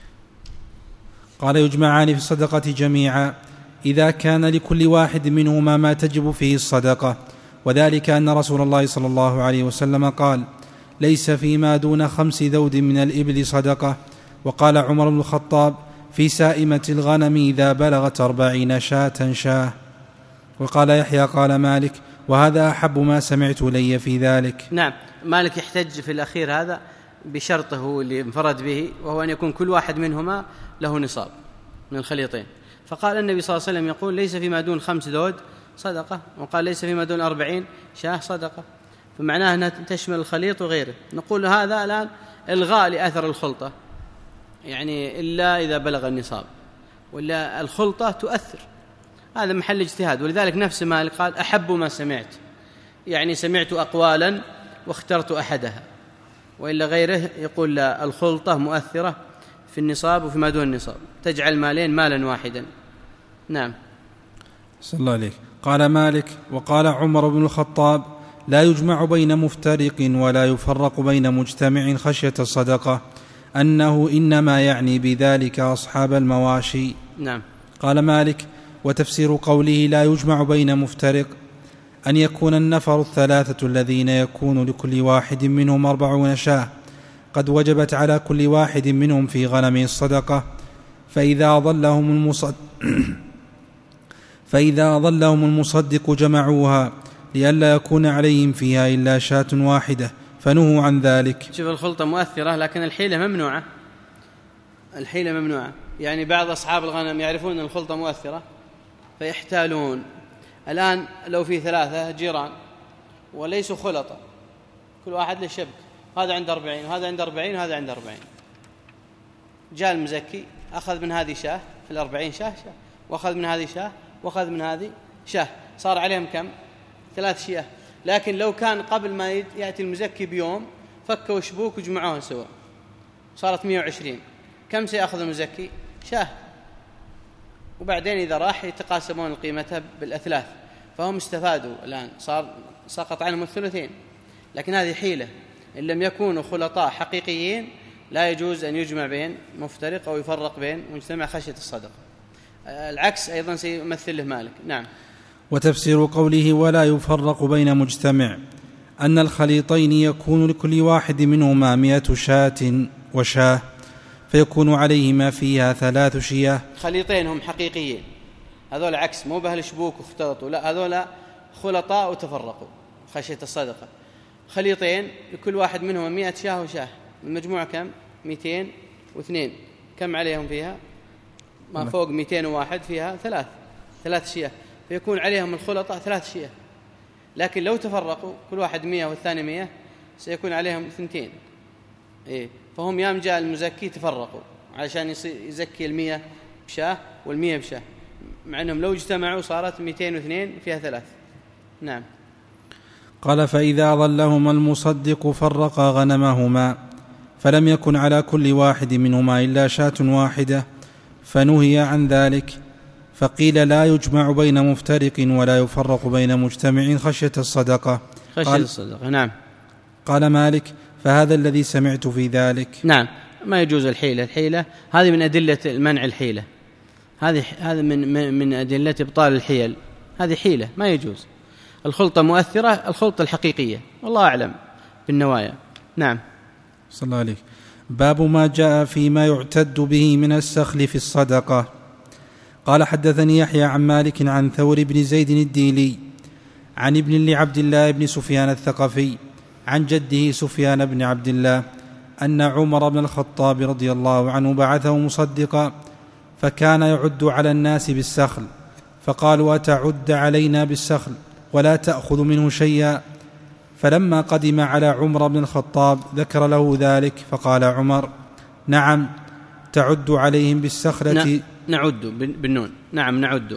قال يجمعان في الصدقة جميعا إذا كان لكل واحد منهما ما تجب فيه الصدقة، وذلك أن رسول الله صلى الله عليه وسلم قال ليس فيما دون خمس ذود من الإبل صدقة. وقال عمر بن الخطاب في سائمة الغنم إذا بلغت أربعين شاة شاه. وقال يحيى قال مالك وهذا أحب ما سمعت إلي في ذلك. نعم. مالك يحتج في الأخير هذا بشرطه اللي انفرد به، وهو أن يكون كل واحد منهما له نصاب من الخليطين. فقال النبي صلى الله عليه وسلم يقول ليس فيما دون خمس ذود صدقة، وقال ليس فيما دون أربعين شاه صدقة، فمعناه أنها تشمل الخليط وغيره. نقول هذا الآن إلغاء لأثر الخلطة، يعني إلا إذا بلغ النصاب، ولا الخلطة تؤثر، هذا محل اجتهاد. ولذلك نفس مالك قال أحب ما سمعت، يعني سمعت أقوالا واخترت أحدها، وإلا غيره يقول لا، الخلطة مؤثرة في النصاب وفيما دون النصاب، تجعل مالين مالا واحدا. نعم. صلى الله عليه. قال مالك: وقال عمر بن الخطاب: لا يجمع بين مفترق ولا يفرق بين مجتمع خشية الصدقة، أنه إنما يعني بذلك أصحاب المواشي. نعم. قال مالك: وتفسير قوله لا يجمع بين مفترق أن يكون النفر الثلاثة الذين يكون لكل واحد منهم أربعون شاة قد وجبت على كل واحد منهم في غنمه الصدقة، فإذا ظلهم المصدق فإذا ظلهم المصدق جمعوها لئلا يكون عليهم فيها إلا شاة واحدة، فنهوا عن ذلك. شوف، الخلطة مؤثرة لكن الحيلة ممنوعة. الحيلة ممنوعة، يعني بعض أصحاب الغنم يعرفون أن الخلطة مؤثرة فيحتالون. الآن لو في ثلاثة جيران وليسوا خلطة، كل واحد له شبك، هذا عنده أربعين وهذا عنده أربعين وهذا عنده أربعين، جاء المزكي أخذ من هذه شاه في الأربعين شاه شاه، وأخذ من هذه شاه وأخذ من هذه شاه، صار عليهم كم؟ ثلاث شياه. لكن لو كان قبل ما يأتي المزكي بيوم فكوا شبوك وجمعوهم سوا، صارت مئة وعشرين، كم سيأخذ المزكي؟ شاه. وبعدين إذا راح يتقاسمون قيمتها بالأثلاث، فهم استفادوا الآن، صار سقط عنهم الثلثين. لكن هذه حيلة، إن لم يكونوا خلطاء حقيقيين لا يجوز أن يجمع بين مفترق أو يفرق بين مجتمع خشية الصدقة. العكس أيضا سيمثل له مالك. نعم. وتفسير قوله ولا يفرق بين مجتمع أن الخليطين يكون لكل واحد منهما مئة شاة وشاه، فيكون عليهما فيها ثلاث شياه. خليطين هم حقيقيين، هذول عكس، مو بأهل شبوك واختلطوا، لا، هذول خلطاء وتفرقوا خشية الصدقة. خليطين لكل واحد منهم مئة شاه وشاه، المجموع كم؟ مئتين واثنين، كم عليهم فيها؟ ما فوق مئتين وواحد، فيها ثلاث ثلاث شياه، فيكون عليهم الخلطاء ثلاث شياه. لكن لو تفرقوا كل واحد مئة والثاني مئة سيكون عليهم اثنتين. إيه، فهم يام جاء المزكي تفرقوا علشان يزكي المئة بشاه والمئة بشاه، مع أنهم لو اجتمعوا صارت مئتين واثنين فيها ثلاث. نعم. قال: فإذا ظلهما المصدق فرق غنمهما، فلم يكن على كل واحد منهما إلا شاة واحدة، فنهي عن ذلك، فقيل لا يجمع بين مفترق ولا يفرق بين مجتمع خشية الصدقة. خشية الصدقة. نعم. قال مالك: فهذا الذي سمعت في ذلك. نعم، ما يجوز الحيلة. الحيلة هذه من أدلة المنع، الحيلة هذه هذا من من أدلة إبطال الحيل، هذه حيلة ما يجوز. الخلطة مؤثرة، الخلطة الحقيقية، والله أعلم بالنوايا. نعم. صلى الله عليه. باب ما جاء فيما يعتد به من السخل في الصدقة. قال: حدثني يحيى عن مالك عن ثور بن زيد الديلي عن ابن لعبد الله بن سفيان الثقفي عن جده سفيان بن عبد الله أن عمر بن الخطاب رضي الله عنه بعثه مصدقا، فكان يعد على الناس بالسخل، فقالوا: أتعد علينا بالسخل ولا تأخذ منه شيئا؟ فلما قدم على عمر بن الخطاب ذكر له ذلك، فقال عمر: نعم، تعد عليهم بالسخلة. نعد بالنون. نعم، نعد.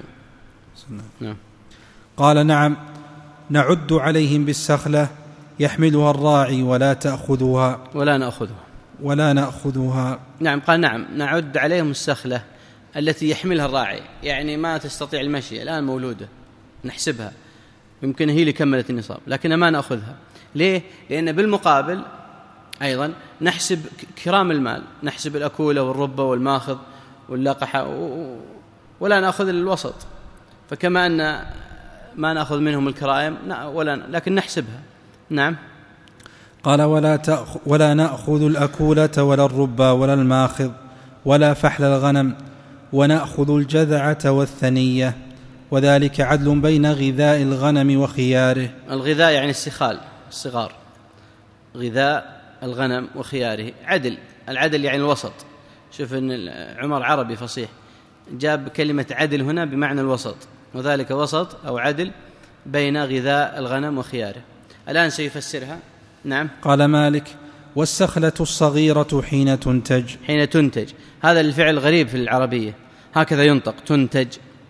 نعم. قال: نعم، نعد عليهم بالسخلة يحملها الراعي ولا تأخذها ولا نأخذها ولا نأخذها. نعم. قال: نعم، نعد عليهم السخلة التي يحملها الراعي، يعني ما تستطيع المشي الآن، مولودة، نحسبها يمكن هي اللي كملت النصاب، لكن ما نأخذها. ليه؟ لأن بالمقابل أيضا نحسب كرام المال، نحسب الأكولة والربة والماخذ واللقحة، ولا نأخذ الوسط. فكما أن ما نأخذ منهم الكرائم ولا، لكن نحسبها. نعم. قال: ولا, تأخ ولا نأخذ الأكولة ولا الربة ولا الماخذ ولا فحل الغنم، ونأخذ الجذعة والثنية وذلك عدل بين غذاء الغنم وخياره. الغذاء يعني السخال الصغار، غذاء الغنم وخياره عدل. العدل يعني الوسط. شوف ان عمر عربي فصيح جاب كلمة عدل هنا بمعنى الوسط، وذلك وسط أو عدل بين غذاء الغنم وخياره. الآن سيفسرها. نعم. قال مالك: والسخلة الصغيرة حين تنتج. حين تنتج، هذا الفعل غريب في العربية، هكذا ينطق تنتج،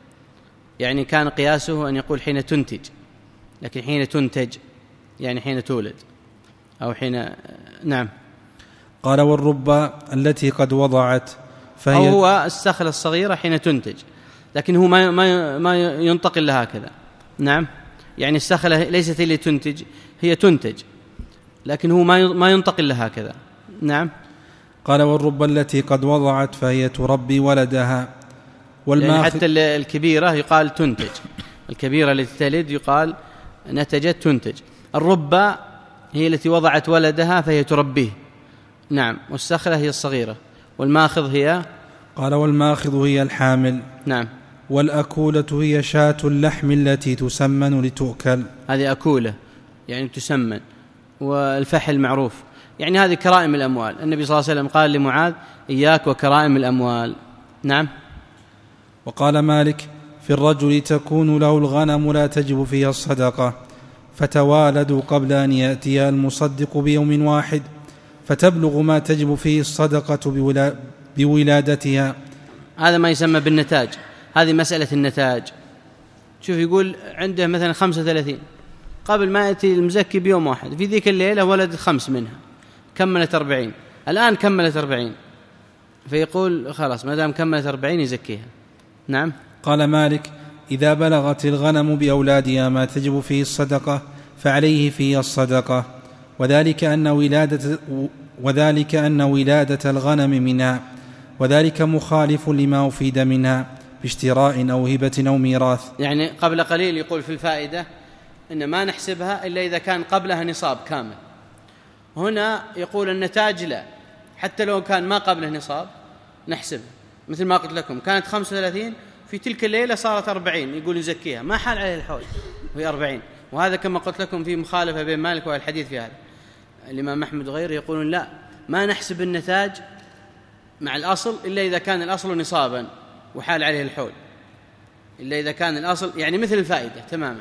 يعني كان قياسه أن يقول حين تنتج، لكن حين تنتج يعني حين تولد أو حين. نعم. قال: والربة التي قد وضعت فهي. أو هو السخلة الصغيرة حين تنتج، لكن هو ما ما ما ينطق إلا هكذا. نعم. يعني السخلة ليست اللي تنتج، هي تنتج، لكن هو ما ما ينطق إلا هكذا. نعم. قال: والربة التي قد وضعت فهي تربي ولدها. يعني حتى الكبيرة يقال تنتج، الكبيرة التي تلد يقال نتجت تنتج. الربة هي التي وضعت ولدها فهي تربيه. نعم. والسخلة هي الصغيرة. والماخذ هي. قال: والماخذ هي الحامل. نعم. والأكولة هي شاة اللحم التي تسمن لتؤكل. هذه أكولة يعني تسمن. والفحل معروف، يعني هذه كرائم الأموال. النبي صلى الله عليه وسلم قال لمعاذ: إياك وكرائم الأموال. نعم. وقال مالك: في الرجل تكون له الغنم لا تجب فيها الصدقة، فتوالدوا قبل أن يأتي المصدق بيوم واحد، فتبلغ ما تجب فيه الصدقة بولا بولادتها. هذا ما يسمى بالنتاج. هذه مسألة النتاج. شوف يقول عنده مثلا خمسة وثلاثين، قبل ما يأتي المزكي بيوم واحد، في ذيك الليلة ولدت خمس منها، كملت أربعين، الآن كملت أربعين، فيقول خلاص ما دام كملت أربعين يزكيها. نعم. قال مالك: إذا بلغت الغنم بأولادها ما تجب فيه الصدقة فعليه فيه الصدقة، وذلك أن ولادة وذلك أن ولادة الغنم منها، وذلك مخالف لما أفيد منها باشتراء أو هبة أو ميراث. يعني قبل قليل يقول في الفائدة إن ما نحسبها إلا إذا كان قبلها نصاب كامل. هنا يقول النتاج لا، حتى لو كان ما قبله نصاب نحسبها. مثل ما قلت لكم كانت خمسة وثلاثين، في تلك الليلة صارت أربعين، يقول يزكيها، ما حال عليه الحول في أربعين. وهذا كما قلت لكم في مخالفة بين مالك والحديث في هذا. الإمام أحمد وغيره يقولون لا، ما نحسب النتاج مع الأصل إلا إذا كان الأصل نصابا وحال عليه الحول، إلا إذا كان الأصل يعني مثل الفائدة تماما.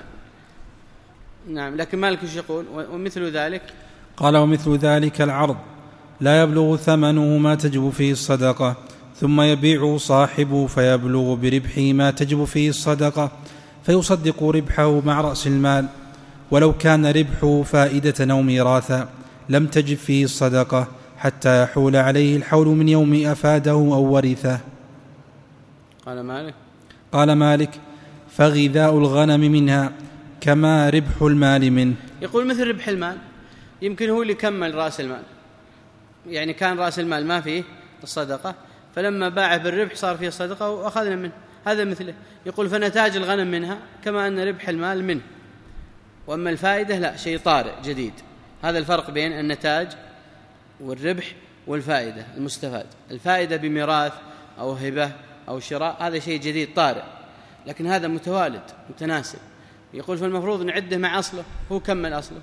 نعم. لكن مالك ايش يقول؟ ومثل ذلك. قال: ومثل ذلك العرض لا يبلغ ثمنه ما تجب فيه الصدقة، ثم يبيع صاحبه فيبلغ بربحه ما تجب فيه الصدقة، فيصدق ربحه مع رأس المال، ولو كان ربحه فائدة أو ميراثا لم تجب فيه الصدقة حتى يحول عليه الحول من يوم أفاده أو ورثه. قال مالك قال مالك: فغذاء الغنم منها كما ربح المال منه. يقول مثل ربح المال، يمكن هو اللي كمل رأس المال، يعني كان رأس المال ما فيه الصدقة، فلما باعه بالربح صار فيه الصدقة وأخذنا منه، هذا مثله. يقول فنتاج الغنم منها كما أن ربح المال منه، وأما الفائدة لا، شيء طارئ جديد. هذا الفرق بين النتاج والربح والفائدة المستفاد. الفائدة بميراث أو هبة أو شراء هذا شيء جديد طارئ، لكن هذا متوالد متناسب. يقول فالمفروض نعده مع أصله، هو كمل أصله،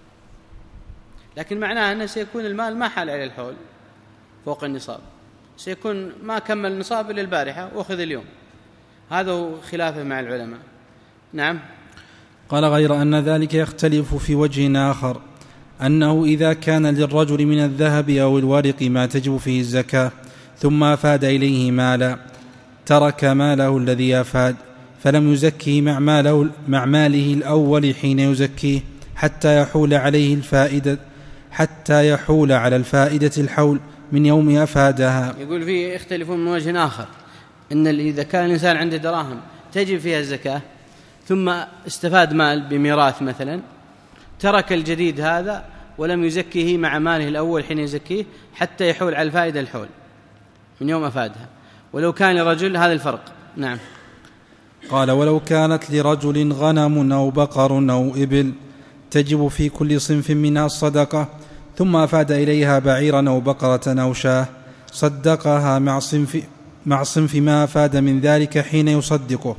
لكن معناه أنه سيكون المال ما حال عليه الحول فوق النصاب، سيكون ما كمل النصاب إلا البارحة وأخذ اليوم. هذا هو خلافه مع العلماء. نعم. قال: غير أن ذلك يختلف في وجه آخر، أنه إذا كان للرجل من الذهب أو الورق ما تجب فيه الزكاة ثم أفاد إليه مالا، ترك ماله الذي أفاد فلم يزكيه مع ماله, مع ماله الأول حين يزكيه حتى يحول عليه الفائدة حتى يحول على الفائدة الحول من يوم أفادها. يقول فيه يختلفون من وجه آخر، أن إذا كان الإنسان عنده دراهم تجب فيها الزكاة ثم استفاد مال بميراث مثلا، ترك الجديد هذا ولم يزكيه مع ماله الأول حين يزكيه حتى يحول على الفائدة الحول من يوم أفادها. ولو كان لرجل هذا الفرق. نعم. قال: ولو كانت لرجل غنم أو بقر أو إبل تجب في كل صنف منها الصدقة، ثم أفاد إليها بعيرا أو بقرة أو شاة، صدقها مع صنف, مع صنف ما أفاد من ذلك حين يصدقه،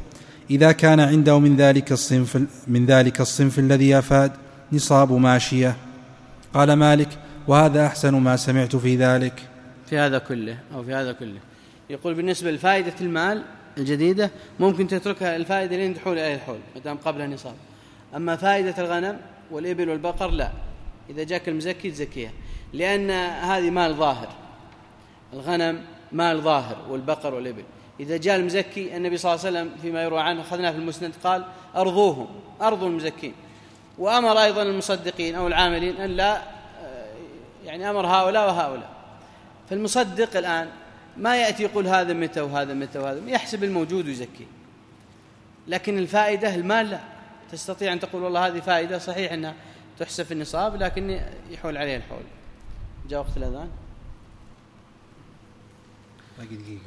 إذا كان عنده من ذلك الصنف, من ذلك الصنف الذي أفاد نصاب ماشية. قال مالك: وهذا أحسن ما سمعت في ذلك. في هذا كله أو في هذا كله يقول بالنسبة لفائدة المال الجديدة ممكن تتركها الفائدة لين تحول إلى الحول ما دام قبلها نصاب. أما فائدة الغنم والإبل والبقر لا، إذا جاك المزكي تزكيها، لأن هذه مال ظاهر. الغنم مال ظاهر والبقر والإبل. إذا جاء المزكي النبي صلى الله عليه وسلم فيما يروى عنه أخذنا في المسند قال: أرضوهم، أرضوا المزكين. وأمر أيضا المصدقين أو العاملين أن لا، يعني أمر هؤلاء وهؤلاء. فالمصدق الآن ما يأتي يقول هذا متى وهذا متى وهذا، يحسب الموجود ويزكي. لكن الفائدة المال لا، تستطيع أن تقول والله هذه فائدة صحيح أنها تحسب في النصاب لكن يحول عليها الحول. جاء وقت الأذان. باقي دقيقة.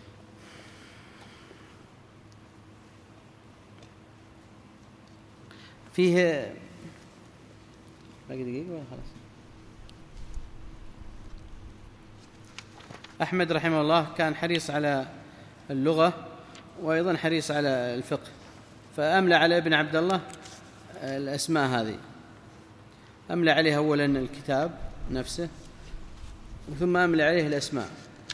فيه باقي دقيقة ولا خلاص؟ أحمد رحمه الله كان حريص على اللغة وأيضا حريص على الفقه، فأملى على ابن عبد الله الأسماء هذه. أملى عليه أولا الكتاب نفسه ثم أملى عليه الأسماء.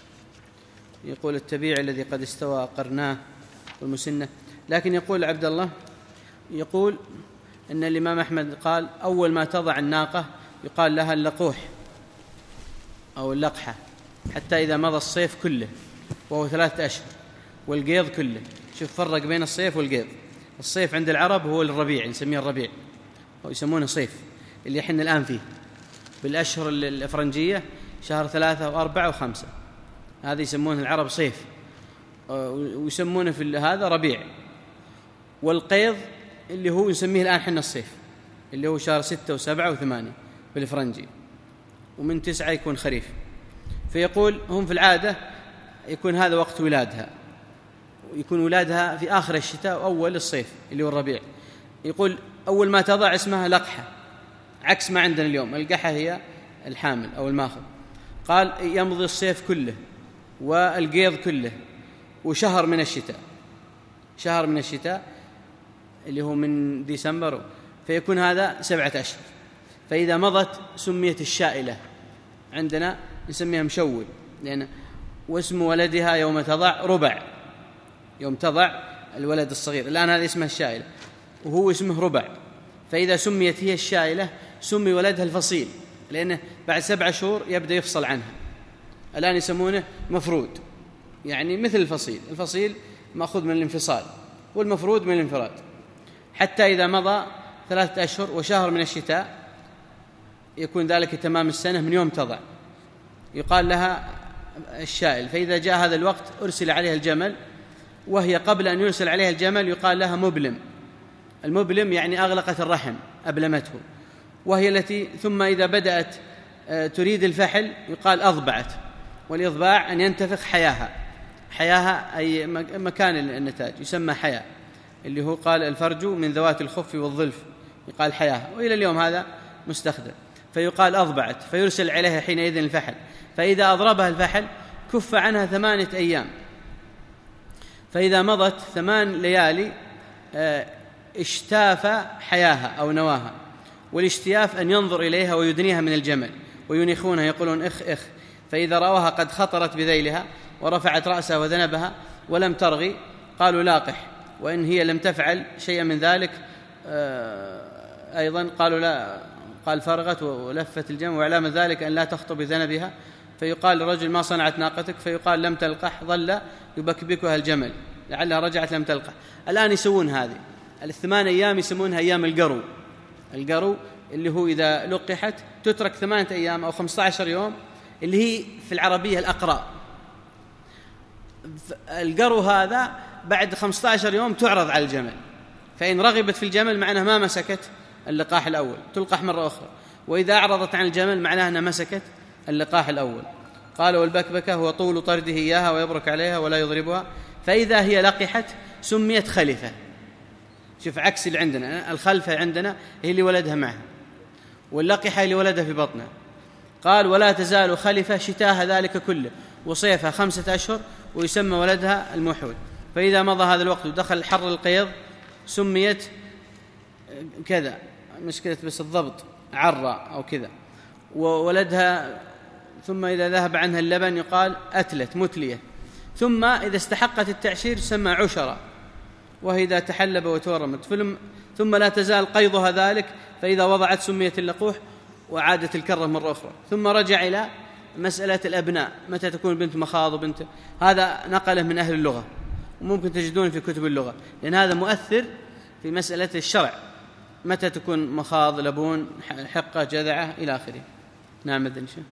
يقول: التبيع الذي قد استوى قرناه والمسنة. لكن يقول عبد الله يقول أن الإمام أحمد قال: أول ما تضع الناقة يقال لها اللقوح أو اللقحة، حتى إذا مضى الصيف كله وهو ثلاثة أشهر، والقيض كله. شوف فرق بين الصيف والقيض. الصيف عند العرب هو الربيع، نسميه الربيع أو يسمونه صيف، اللي احنا الآن فيه بالأشهر الأفرنجية شهر ثلاثة وأربعة وخمسة، هذا يسمونه العرب صيف، ويسمونه في هذا ربيع. والقيض اللي هو نسميه الآن حنا الصيف، اللي هو شهر ستة وسبعة وثمانية بالفرنجي، ومن تسعة يكون خريف. فيقول هم في العادة يكون هذا وقت ولادها، ويكون ولادها في آخر الشتاء وأول الصيف اللي هو الربيع. يقول أول ما تضع اسمها لقحة، عكس ما عندنا اليوم، القحة هي الحامل أو الماخذ. قال يمضي الصيف كله والقيض كله وشهر من الشتاء، شهر من الشتاء اللي هو من ديسمبر، فيكون هذا سبعة أشهر. فإذا مضت سميت الشائلة، عندنا نسميها مشول، لأن واسم ولدها يوم تضع ربع، يوم تضع الولد الصغير، الآن هذا اسمه الشائلة وهو اسمه ربع. فإذا سميت هي الشائلة سمي ولدها الفصيل، لأنه بعد سبع شهور يبدأ يفصل عنها. الآن يسمونه مفرود، يعني مثل الفصيل، الفصيل مأخوذ من الانفصال والمفرود من الانفراد. حتى إذا مضى ثلاثة أشهر وشهر من الشتاء يكون ذلك تمام السنة من يوم تضع، يقال لها الشائل. فإذا جاء هذا الوقت أرسل عليها الجمل، وهي قبل أن يرسل عليها الجمل يقال لها مبلم. المبلم يعني أغلقت الرحم، أبلمته، وهي التي ثم إذا بدأت تريد الفحل يقال أضبعت. والإضباع أن ينتفخ حياها، حياها أي مكان النتاج يسمى حياة، اللي هو قال الفرج من ذوات الخف والظلف، يقال حياها، وإلى اليوم هذا مستخدم. فيقال أضبعت، فيرسل عليها حينئذ الفحل. فإذا أضربها الفحل كف عنها ثمانية أيام. فإذا مضت ثمان ليالي اشتاف حياها أو نواها. والاشتياف أن ينظر إليها ويدنيها من الجمل وينخونها، يقولون إخ إخ. فإذا رأوها قد خطرت بذيلها ورفعت رأسها وذنبها ولم ترغي قالوا لاقح، وإن هي لم تفعل شيئا من ذلك أيضا قالوا لا، قال فرغت ولفت الجمل، وعلامة ذلك أن لا تخطب بذنبها. فيقال للرجل ما صنعت ناقتك؟ فيقال لم تلقح، ظل يبكبكها الجمل لعلها رجعت لم تلقح. الآن يسوون هذه الثمان أيام يسمونها أيام القرو. القرو اللي هو إذا لقحت تترك ثمانية أيام أو خمسة عشر يوم، اللي هي في العربية الأقراء. القرو هذا بعد خمسة عشر يوم تعرض على الجمل، فإن رغبت في الجمل معناه ما مسكت اللقاح الأول تلقح مرة أخرى، وإذا أعرضت عن الجمل معناه أنها مسكت اللقاح الأول. قال والبكبكة هو طول طرده إياها ويبرك عليها ولا يضربها. فإذا هي لقحت سميت خلفة. شوف عكس اللي عندنا، الخلفة عندنا هي اللي ولدها معها، واللقحة اللي ولدها في بطنها. قال ولا تزال خلفة شتاها ذلك كله وصيفها خمسة أشهر، ويسمى ولدها الموحول. فإذا مضى هذا الوقت ودخل حر القيض سميت كذا، مشكلة بس الضبط، عرة أو كذا، وولدها ثم إذا ذهب عنها اللبن يقال أتلت متلية، ثم إذا استحقت التعشير سمى عشرة، وهي إذا تحلب وتورمت، ثم لا تزال قيضها ذلك، فإذا وضعت سميت اللقوح وعادت الكرة مرة أخرى. ثم رجع إلى مسألة الأبناء، متى تكون بنت مخاض وبنت، هذا نقله من أهل اللغة وممكن تجدون في كتب اللغة، لأن هذا مؤثر في مسألة الشرع، متى تكون مخاض، لبون، حقة، جذعة إلى آخره. نعم.